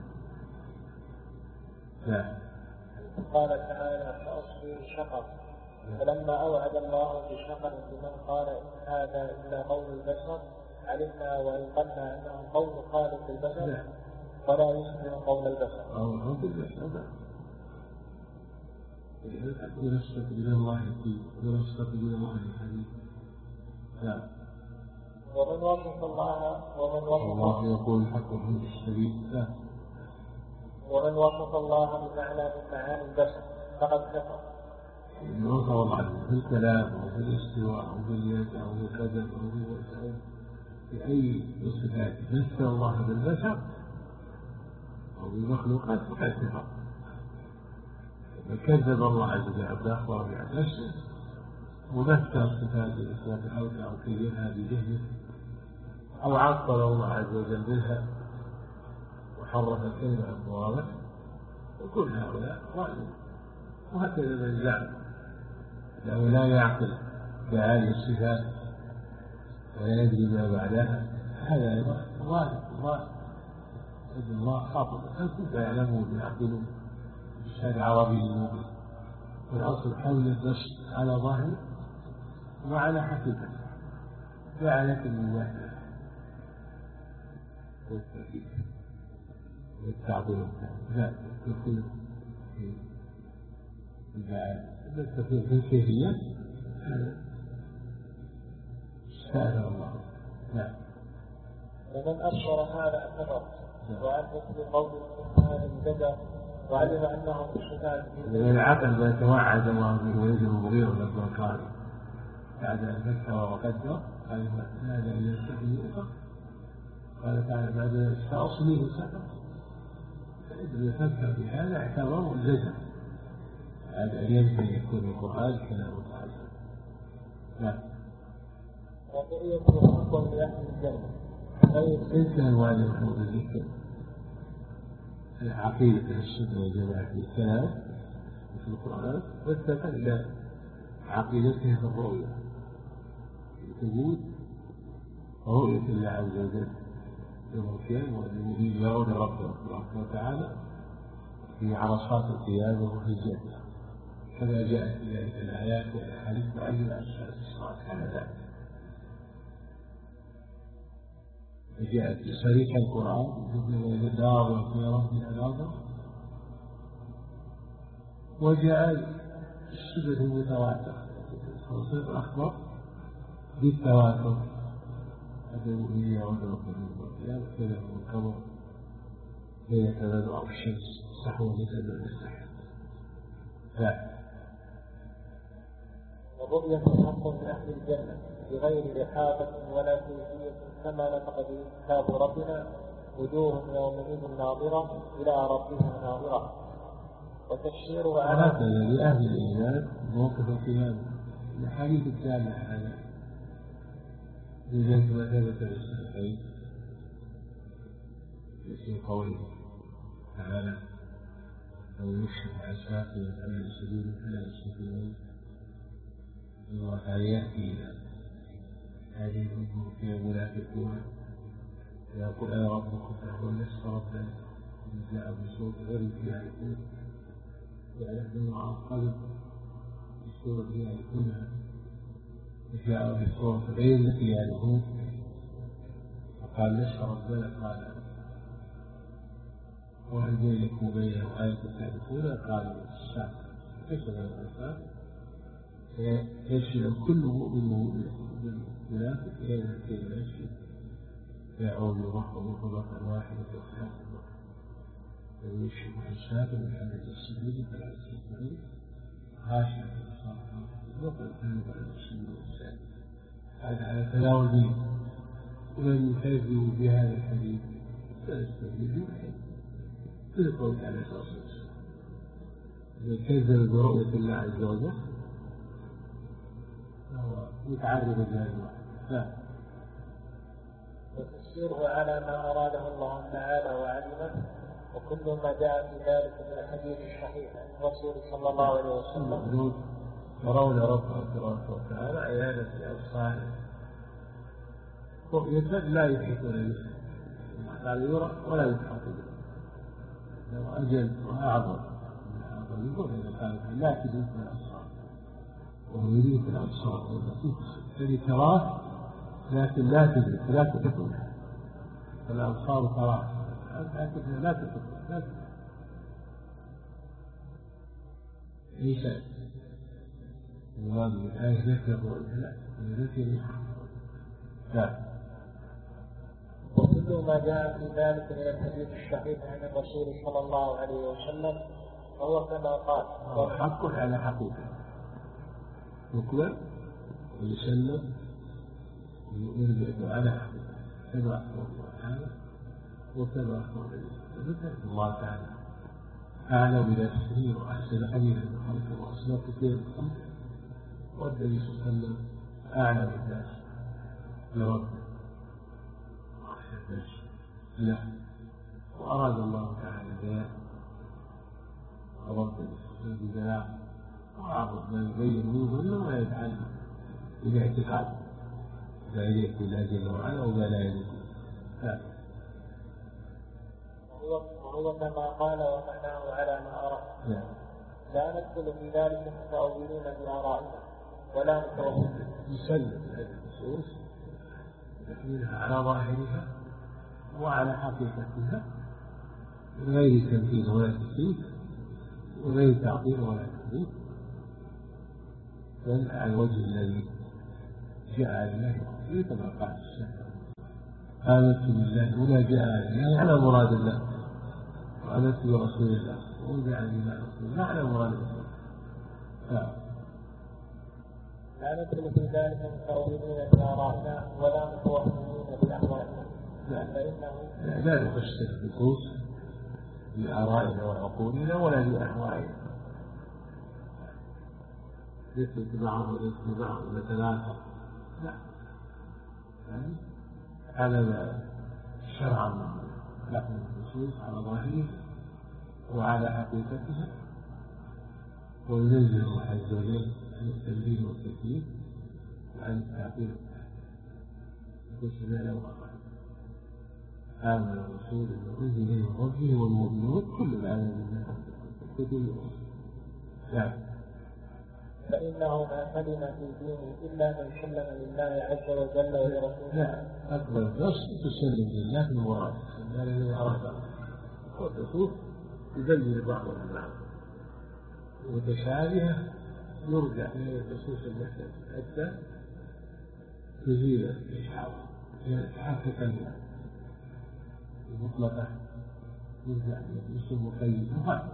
لا قال تعالى فأصبر شقر، فلما أوعد الله بشقر لمن قال إن هذا إلا قول البشر علمنا وأيقنا أنه قول خالق البشر فلا يشبه قول البشر. أو قول البشر ينسب إلى الله ينسب إلى الله الحديث. لا ومن وصف الله ومن وصف الله يقول الحق من السبيل. لا ومن وصف الله بمعنى من معاني البشر فقد كفر. إن وصف الله في الكلام أو في الاستواء أو في اليد أو في القدم أو في بأي صفات نسب الله بالبشر أو بالمخلوقات فقد كفر. كذب الله عز وجل بأخبار عن نفسه ومثل صفات الإسلام أو أو كيفها بجهله أو عطل الله عز وجل منها وحرف الكلمة المواضع، وكل هؤلاء ظالمون. وهكذا من زعم أنه لا يعقل معاني الصفات ولا يدري ما بعدها هذا ظالم ظالم. أن الله خاطب أنتم تعلمون يعقلون الشهد عربي المبين والأصل حول النص على ظاهر وعلى حقيقة لا على كل واحد والتأكيد والتعظيم. لا التفصيل التفصيل في الكيفية استأذن الله. لا ومن أبصر هذا أكبر وعن مثل قول هذا الجدر وعلم أنه الشتات من العقل ما توعد الله به وليس المغير لما قال بعد أن فكر وقدر قال هذا إلى السبيل قال تعالى بعد سأصليه سقط. فإذا يفكر بهذا اعتبره الجزم بعد أن يمكن يكون القرآن كلام الله. لا وطريقه حق لأهل الجنة ليس أنواع محمود الذكر عقيدة السنة والجماعة في الكلام في القرآن واستقل عقيدته في الرؤية الوجود ورؤية الله عز وجل يوم القيامة والذين يرون ربهم سبحانه وتعالى في عرصات القيامة وفي الجنة كما جاءت في ذلك الآيات والأحاديث معلمة الصلاة على ذلك. جاءت في صريح القرآن ناظر في ربها ناظر وجاء الشبه المتواتر وصير أخبر بالتواتر الذي يرون ربهم والقيامة كذا هو القمر ليلة تبدأ الشمس صحوة مثل السحر. لا والرؤية حق لأهل الجنة بغير إحاطة ولا كيفية كما نطق به كتاب ربنا وجوه يومئذ ناظرة إلى ربها ناظرة. وتفسيرها على هكذا لأهل الإيمان موقف القيامة الحديث الدالة على لذلك ما ثبت في الصحيحين في قوله تعالى لو يكشف عن ساقية عن سبيل فلا يستطيعون الله تعالى يأتي هذه الأمور فيها المنافقون يقول أنا ربكم فهو لست ربا جاء بصوت غير فيها يكون يعرفون مع القلب بصورة فيها يكونها جاء بصوت غير التي يعرفون فقال نشر البلد قال وهل بينك وبينه آية تعرفونها قال الشعب كشف الأنفاق فيشمل كل مؤمن منافق إلى الكلمة يشمل يعود يرحب طبقا واحدة وخلاف الرحب ويشمل الشاكر من حمد السجود فلا يستطيع غاشية الصالحة وقد كان بعد السجود والسعد هذا على تناول به ومن يكذب بهذا الحديث فيستفيد به في قول عليه الصلاة والسلام إذا كذب برؤية الله عز وجل فهو متعرض لهذا لا وتفسيره على ما أراده الله تعالى وعلمه وكل ما جاء في ذلك من الحديث الصحيح عن الرسول صلى الله عليه وسلم يرون ربهم تبارك وتعالى عيانا في أبصارهم رؤية لا يحيطون به لا يرى ولا يحاط به لو أجل وأعظم من أعظم يقول إذا كانت لا تدرك الأبصار وهو يدرك الأبصار الذي تراه لكن لا تدرك لا تدرك فالأبصار تراه لكنها لا تدرك لا تدرك ليس المراد بالآية ذكر لا ذكر لا وكل ما جاء في ذلك من الحديث الصحيح عن الرسول صلى الله عليه وسلم فهو كما قال هو حق على حقيقة يقبل ويسلم ويؤمن بأنه على حقيقة كما أخبر الله تعالى وكما أخبر الله تعالى أعلم بنفسه وأحسن حديثا بخلقه وأصدق كثير الخلق والنبي صلى الله عليه وسلم أعلم الناس بربه لا وأراد الله تعالى البيان ورد البيان وأعرض ما يبين منه وما يجعل إلى اعتقاد لا يليق بالله جل وعلا وما لا يليق وهو كما قال ومعناه على ما أرى لا لا ندخل في ذلك متأولين بآرائنا ولا متوسطين يسلم هذه النصوص تحملها على ظاهرها وعلى حقيقتها من غير تمثيل ولا تكييف وغير تعطيل ولا تكذيب بل على الوجه الذي جاء لله فيه كما قال الشيخ آمنت بالله ولا جاء لله على مراد الله وآمنت برسول الله وجاء لله رسول الله على مراد الله لا ندخل في ذلك متأولين بآرائنا ولا متوهمين بأهوائنا لا لا نفسر النصوص بآرائنا وعقولنا ولا بأهوائنا ليس اتباعه وليس اتباعه نتناسق لا هذا ما شرع لكن النصوص على ظاهره وعلى حقيقتها وينزه عز وجل عن التنبيه والتكليف وعن التعطيل وكل له آمن الرسول بما أنزل إليه من ربه والمؤمنون كل آمن بالله كتب نعم فإنه ما سلم في دينه إلا من سلم لله عز وجل ولرسوله. لا أكبر نص تسلم لله من وراء لا لله أراد والرسول يبين بعضها البعض متشابهة يرجع إلى النصوص التي حتى تزيل الإشعار تحقق المعنى المطلقة يرجع إلى النصوص المقيدة وهكذا.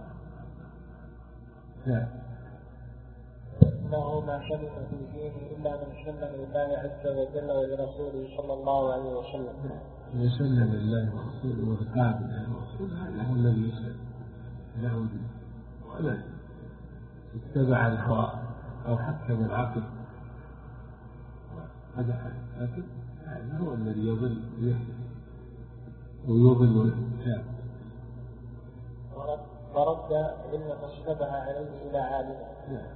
نعم إنه ما سلم في دينه إلا من سلم لله عز وجل ولرسوله صلى الله عليه وسلم. من سلم لله ورسوله وارتاع بالله ورسوله هذا هو الذي يسلم له دين ولا اتبع الهوى أو حكم العقل هذا لكن هذا هو الذي يضل يهدي ويضل الإنسان. فرد علم ما اشتبه عليه إلى عالمه.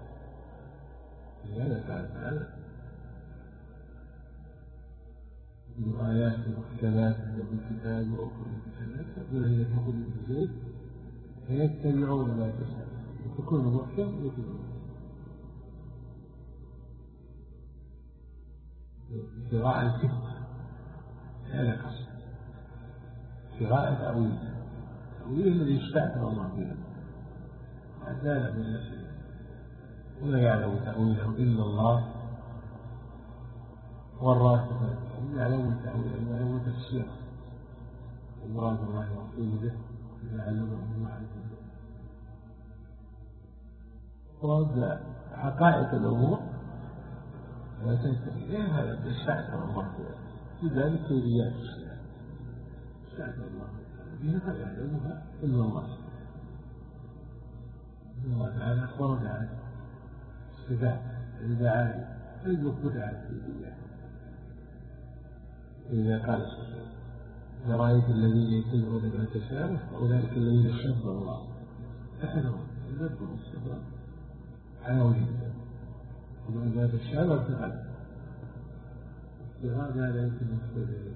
لا لا تعالى من آيات محكمات في الكتاب وأخرى المتشابهات الذين في قلوبهم زيغ فيتبعون ما تشابه فكل محكم يكون ابتغاء الفتنة هذا قصد ابتغاء تأويل تأويل الذي استأثر الله به وعدانا من نفسه ولا يعلم تأويله إلا الله والراسخون يعلم تأويله يعلم تفسيره المراد الله ورسوله به يعلمه الله ورد حقائق الأمور لا تنتهي إليه هذا استأثر الله لذلك كيفيات استأثر الله بها فلا يعلمها إلا الله الله تعالى أخبرنا عن الصفات المعاني المثبتة على الكيفيات إذا قال إذا رأيت الذين يتبعون ما تشابه فأولئك الذين شبه الله أحدهم يذبر الشباب على وجه ومن ذات الشباب فعل لهذا لا يمكن أن يكون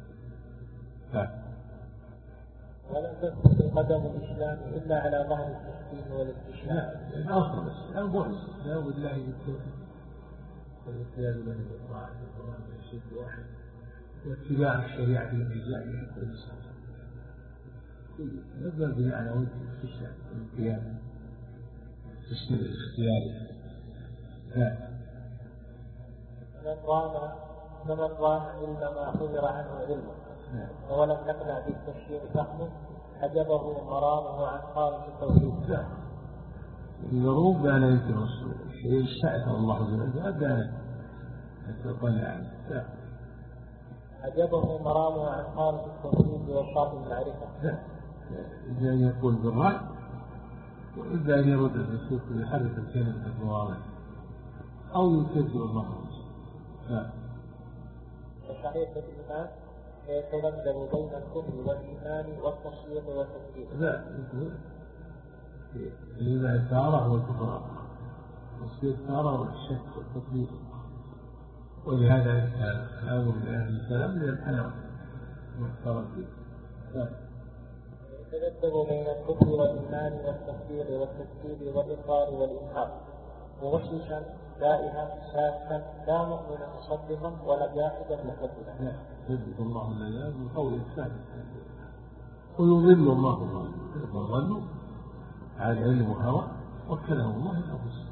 ولم تثبت قدم الإسلام إلا على ظهر التسليم والاستشهاد. الأصل الإسلام هو الإسلام لا بالله بالتوحيد والإسلام له الطاعة والقرآن والشرك واحد واتباع الشريعة الإجزائية والإسلام نبدأ به على وجه الاستشهاد والقيام التسليم الاختياري. من رام من رام إلا ما حذر عنه علمه ولم يقنع بالتشريع فهمه حجبه مرامه عن خالص التوحيد. المروب بأن يمكن الشيء استأثر الله به أبدا أن تطلع عنه حجبه مرامه عن خالص التوحيد وشرط المعرفة. إذا أن يقول بالرأي وإذا أن يرد الرسول يحرف الكلمة المواضع أو يكذب الله. وصحيح الإيمان يتذبذب بين الكفر والإيمان والتصديق والتكذيب. لا إذا الثارة والكفر والتصديق الثارة والشك والتكذيب ولهذا الأمر بأهل الكلام للحنف والتردد. يتذبذب بين الكفر والإيمان والتصديق والتكذيب والإقرار والإنكار موششا دائما ساكتا لا مؤمنا مصدقا ولا جاحدا مكذبا. يثبت الله العياذ من قول الثابت ويضل الله الظالمين وظلوا على علم وهوى وكله الله الأنفس.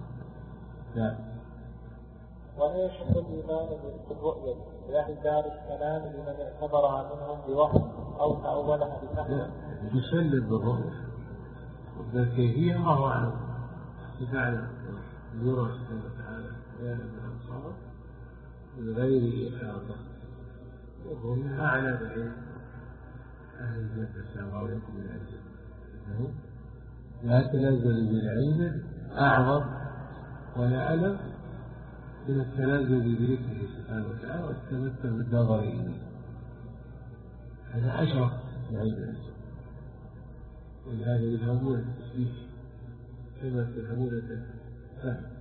ولا يشق الإيمان بالرؤية باعتبار الكلام لمن اعتبرها منهم بوهم أو تأولها بفهم. يسلم بالرؤية والكيفية الله أعلم. تعلم يرى سبحانه وتعالى بيانا بالأبصار من غير إحاطة وهم أعلى بعيد أهل الجنة السماوية من الجنة لا تنزل بالعلم أعظم ولا ألم من التنزل بذكره سبحانه وتعالى والتمتع بالنظر إليه. هذا أشرف بعلم الإنسان ولهذا يفهمون التسبيح كما تفهمون الفهم.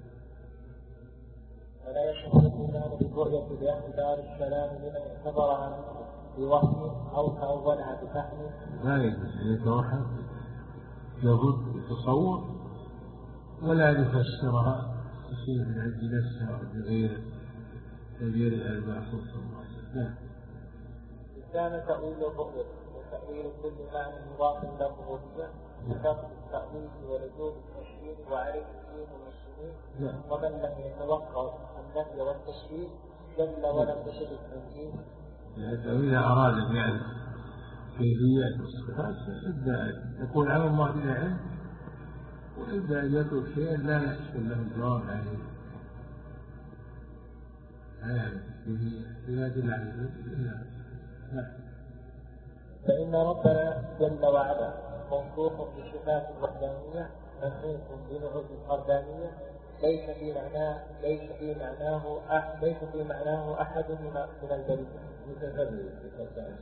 ولا يشق الإيمان بالرؤية باعتبار الكلام لمن اعتبرها منه بوهم أو تأولها بفهم. لا يجوز أن يتوهم يظن يتصور ولا يفسرها شيء من عند نفسه أو بغير تغيير الألباس صلى الله عليه وسلم. كان تأويل الرؤية وتأويل كل معنى مضاف له الرؤية وكافة التأويل ولزوم التشريع وعليه الدين والمسلمين ومن لم يتوقع النفي والتشريع جل ولم يشد التنزيل. إذا أراد أن يعرف كيفية الصفات إبدأ أن يقول على الله بلا علم وإبدأ أن يترك شيئا لا يحصل له الجواب عليه. هذا لا يدل على العلم. فإن ربنا جل وعلا موصوف بصفات الوحدانية منوط بنعوت الفردانية ليس في معناه ليس في معناه أحد ليس في معناه أحد من البرية متفرد بالفردان.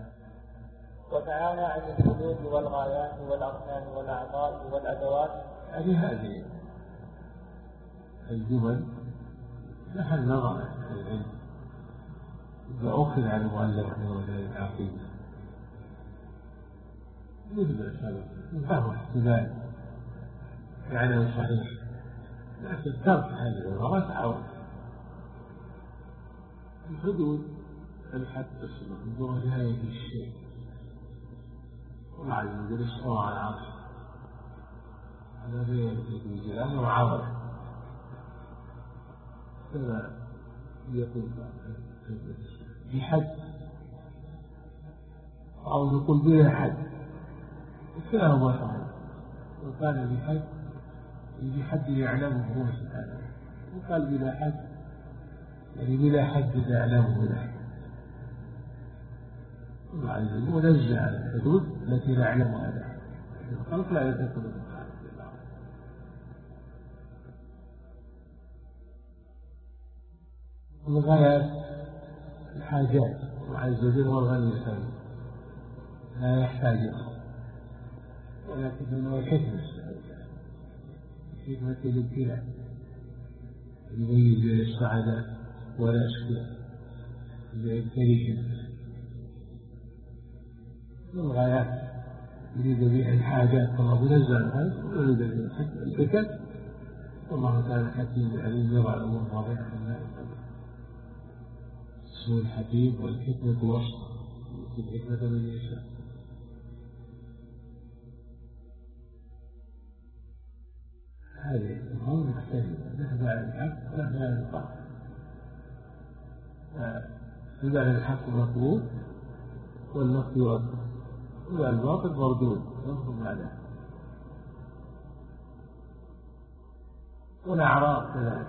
وتعالى عن الحدود والغايات والأركان والأعضاء والأدوات يعني هذه الجمل محل نظر العلم إذا أخذ عن المؤلف من وجه العقيدة مثل سبب فهو احتمال معنى صحيح، لكن ترك هذه اللغة تعود الحدود الحد تصل اللغة نهاية الشيء ومع المدير استوى على العرش هذا غير الجلال وعظم كما يقول بحد أو نقول بلا حد كلاهما صحيح، وقال بحد بحد يعلمه هو سبحانه، وقال بلا حد يعني بلا حد يعلمه بلا حد ونزع عن الحدود التي لا يعلمها أحد الخلق لا يتكلم سبحانه الغايات الحاجات وعز وجل هو الغني الحميد لا يحتاج ولكنه حكمة حكمة الابتلاء يميز بين السعادة والأشقياء يبتليهم الغايات يريد بها الحاجات فالله منزل الغايات ويريد بها الحكم والله تعالى حكيم عليم يضع الأمور واضحة اسمه الحكيم والحكمة وسط الحكمة من يشاء هذه الأمور مختلفة نتبع الحق ونتبع الباطل نتبع الحق مطلوب والنقد يرد نتبع الباطل مردود ينظر معناه والأعراض كذلك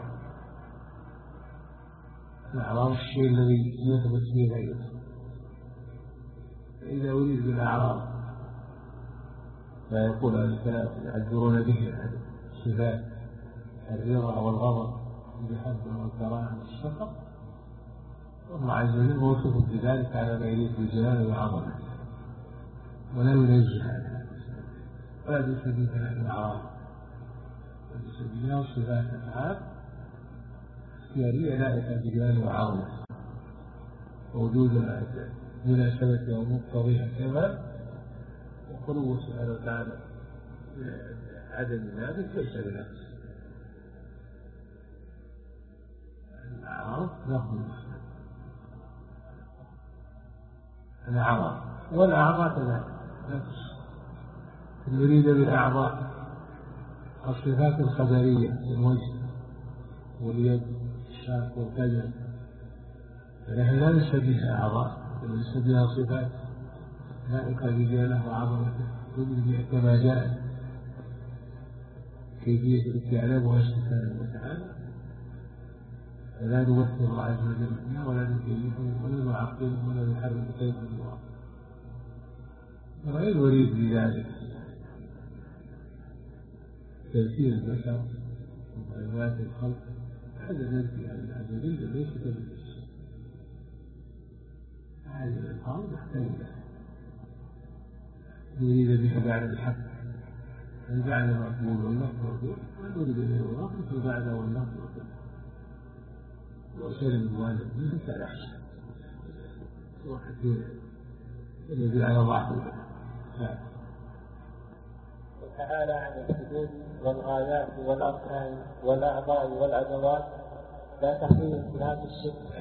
الأعراض الشيء الذي يثبت فيه غيره فإذا أريد بالأعراض ما يقول أهل الكلام يعذرون به صفات الرضا والغضب بحب والكراهة والشفقة والله عز وجل موصوف بذلك على ما يليق بالجلال والعظمة ولا ينزه عنها ولا يسبب لها الأعراض ويسبب لها صفات أفعال اختيارية لائقة بجلال وعظمة ووجود مناسبة ومقتضيها كما وخلوه سبحانه وتعالى عدم ذلك ليس بنفسه الأعراض لفظ الأعراض والأعضاء كذلك نفس يريد بالأعضاء الصفات الخبرية الوجه واليد الشاق والكذب فنحن لا نشبه أعضاء بل نشبهها صفات لائقة بجلاله وعظمته كما جاء كيفية الاستعلام سبحانه وتعالى فلا نوثق الله عز وجل فيها ولا نكيفه ولا نعقله ولا نحرم كيف الله غير وريد بذلك تأثير البشر ومعلومات الخلق هذا ننفي عن عز وجل ليس كالبشر هذه الألفاظ مختلفة يريد بها بعد الحق البعد المقبول واللفظ مقبول ونريد به الوقت البعد واللفظ مقبول وسلم المؤلف من كان أحسن واحد الذي على ضعف وتعالى عن الحدود والغايات والأركان والأعضاء والأدوات لا تخفيه في هذا الشرك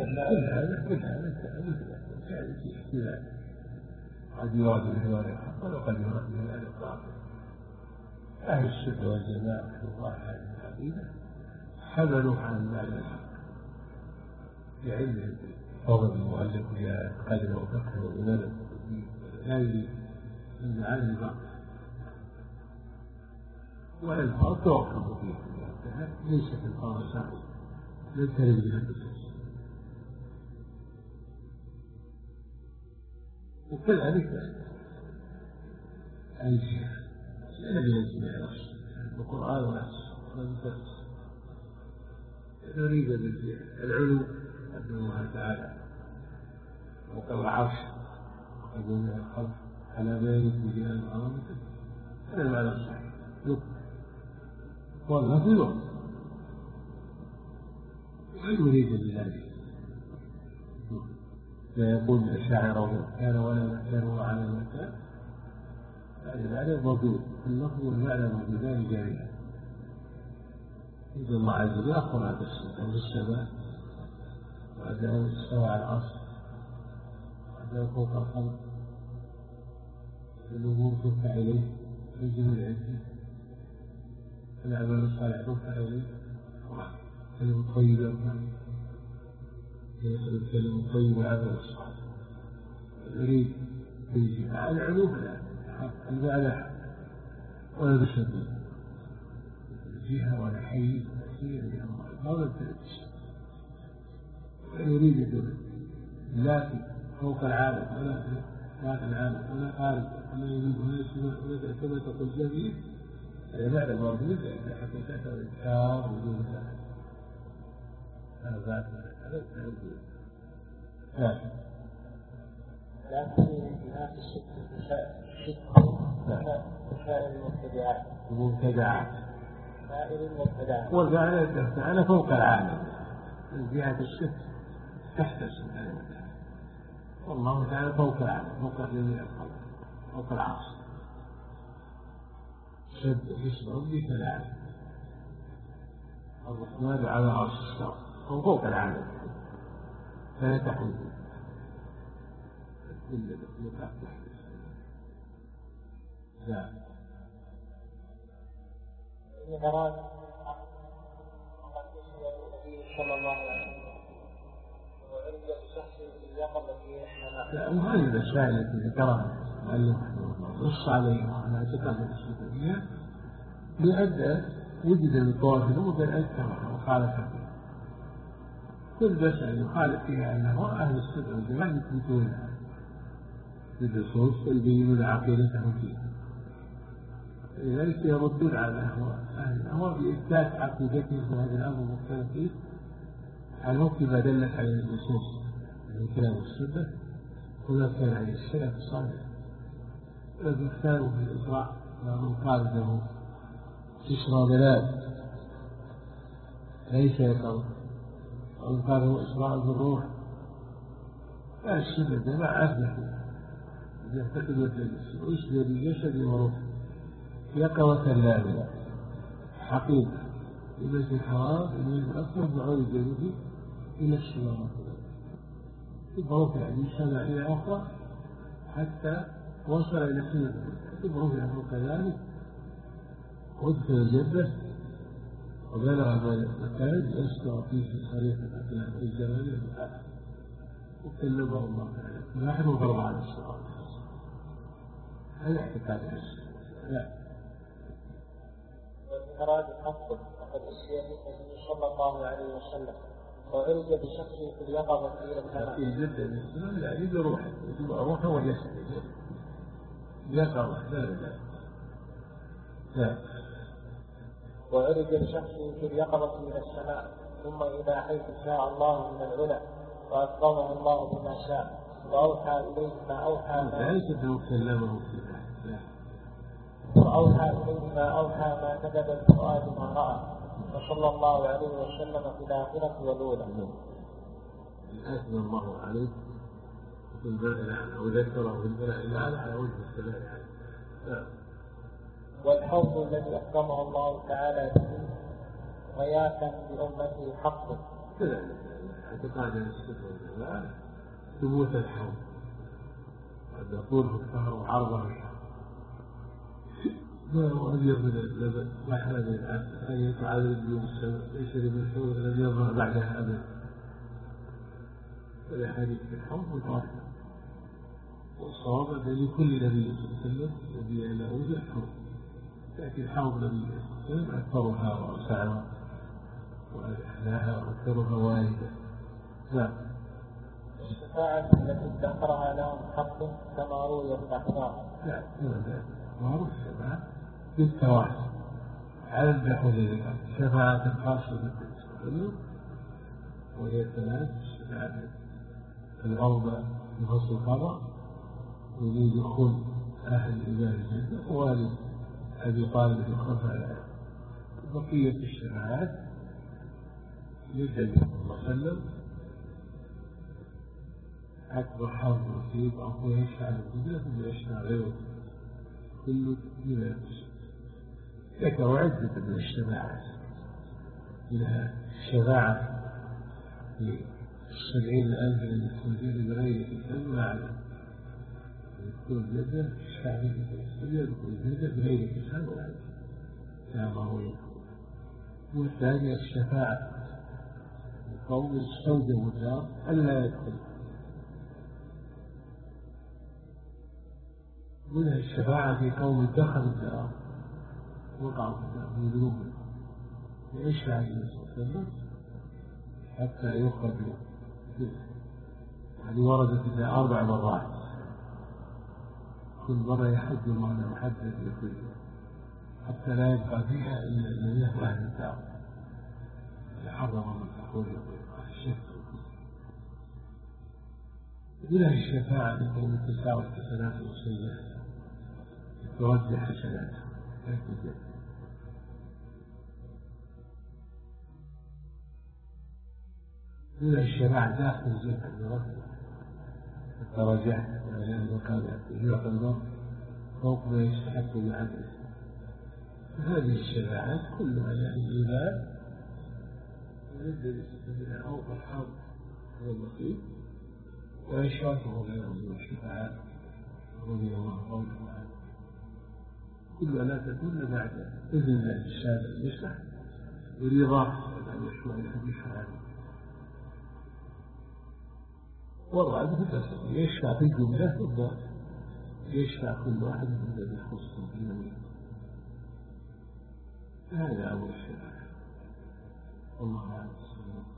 قد يراد بالهوان الحق وقد يراد بالهوان الباطل أهل السنة والجماعة الله هذه العقيدة حملوا عن المعنى الحق بعلم فضل المؤلف وجاء قدر وفقه وإمامة لا يريد أن معاني الباطل والألفاظ توقف فيها ليست الفاظ صحيحة لم ترد بها النصوص وكذلك الجهاد لم يجمع نفسه القرآن ونفسه ونفسه نريد بالجهاد العلو أن الله تعالى فوق العرش وقبول من الخلق على ذلك بجهاد عظمته هذا المعنى الصحيح ولا في الوقت يريد بذلك. لا يقول الشاعر كان ولا مكان وعلى المكان، هذا موجود اللفظ والمعنى موجودان جميعا. إذا الله عز وجل أخبر هذا السماء وأنه استوى على العرش وأنه فوق الخلق الأمور ترفع إليه في جميع العلم، الأعمال الصالحة ترفع إليه، كلمة طيبة يسأل الكلمة الطيبة والعمل الصالح يريد في العلوم المعنى ولا بسبب الجهة ولا حي كثير ما بالتلبس يريد يدل لكن فوق العالم ولا فوق العالم ولا خارج ولا يريد ولا كما تقول جميل هذا معنى موجود حتى تأثر الإنكار وجود هذا هذا لكن الناس الشك وسائر المبتدعات المبتدعات سائر المبتدعات والفعل تعالى فوق العالم من جهة الشك تحت سبحانه وتعالى، والله تعالى فوق العالم فوق جميع الخلق فوق العرش سبح اسم ربك الأعلى الرحمن على عرش استوى فوق العالم فلا تحول كل متعب تحت لا المعراج النبي صلى الله عليه وسلم وعرج بشخص في اليقظة في السماء. لا وهذه المسائل التي ذكرها المؤلف نص عليها وأنا أتكلم فيها لأن وجد الطوائف وجد أكثر وخالف فيها كل مسألة يخالف فيها أنه أهل السنة والجماعة يثبتونها بالنصوص يبينون عقيدتهم فيها، لذلك يردون على أهل الأهواء بإثبات عقيدتهم في هذا الأمر المختلف فيه على وفق ما دلت عليه النصوص من كلام السنة وما كان عليه السلف الصالح. الإنسان في الإسراء من قال له إسراء بلاد ليس يقول أو قال له إسراء بالروح لا السنة جماعة أثبتوا يعتقدون في الجسد ويشبه بجسد وروح يقظة لا حقيقة لبس الحرام من الأصل بعود الجنوب إلى الشمال يبغوا يعني سمع إلى أخرى حتى وصل إلى سنة يبغوا له كذلك ودخل الجنة وبلغ مكان يستوى فيه خريطة الأكلام في الجمال وكلمه الله تعالى نحن ضرب على الصراط هذا اعتقاد الإسلام. لا والمعراج حق وقد أسري النبي صلى الله عليه وسلم وعرج بشخصه في اليقظة إلى السماء. في جد الإسلام لا يجب روحه يجب روحه وجسده يقظة لا لا لا وعرج بشخصه في اليقظة إلى السماء ثم إلى حيث شاء الله من العلا وأكرمه الله بما شاء وأوحى إليه ما أوحى ما ليس أنه كلمه في وأوحى إليه ما أوحى ما كذب الفؤاد ما رأى وصلى الله عليه وسلم في الآخرة والأولى. أثنى الله عليه في الملأ الأعلى وذكره في الملأ الأعلى على وجه السلام عليه. والحوض الذي أكرمه الله تعالى به غياثا لأمته حق. كذلك اعتقاد السنة والجماعة ثبوت الحوض قد طوله الشهر وعرضه الشهر ما هو أبيض من اللبن وأحلى من العسل أن يتعادل اليوم السبب يشرب الحوض لم يظهر بعدها أبدا. فالحديث في الحوض متواتر والصواب أن لكل نبي صلى الله عليه وسلم نبي له وجه حوض تأتي الحوض نبي صلى الله عليه وسلم أكثرها وأوسعها وأحلاها وأكثرها واردة. نعم. الشفاعة التي ذكرها لهم حق كما روي في الأخبار. لا لا معروف الشفاعة بالتواتر على البحوث ذلك شفاعة خاصة بالنبي وهي ثلاث شفاعة الأرض بفصل القضاء يريد دخول أهل الإيمان الجنة ووالد أبي طالب الخلفاء بقية الشفاعات للنبي صلى الله عليه وسلم أكبر حظ نصيب أو يشفع للدنيا ثم يشفع غيره كله بما يقصد. ذكروا عدة من الشفاعات، منها الشفاعة في السبعين ألف من التنزيل بغير حساب ما علم يكون الجنة يشفع في الدنيا يدخل الجنة بغير حساب ولا علم كما هو يقول. والثانية الشفاعة لقوم استوجبوا النار ألا يدخل. منها الشفاعة في قوم دخلوا النار وقعوا في النار من ذنوبهم يشفع النبي صلى الله عليه وسلم حتى يخرج يعني وردت إلى أربع مرات كل مرة يحد الله أنه محدد لكل حتى لا يبقى فيها إلا الذين أهل الدار يحرم من تقول الشرك. منها الشفاعة لقوم تساوي الحسنات والسيئات ترجح حسناتها منها الشفاعة داخل الجنة المرتبة الدرجات لأنه كان يعطى المرء فوق ما يستحق بعدله. هذه الشفاعات كلها يعني العباد والذي يستفيد أوفى الحظ هو اللطيف ويشركه غيره من الشفاعات رضي الله قوله عنه كلها لا تكون بعد إذن الله الشافع المصلح برضاه عن يشفع له بشفاعته. والرعد بفسد يشفع في الجملة ثم يشفع كل واحد من الذي يخصه في يومه. هذا أول الشفاعة والله أعلم.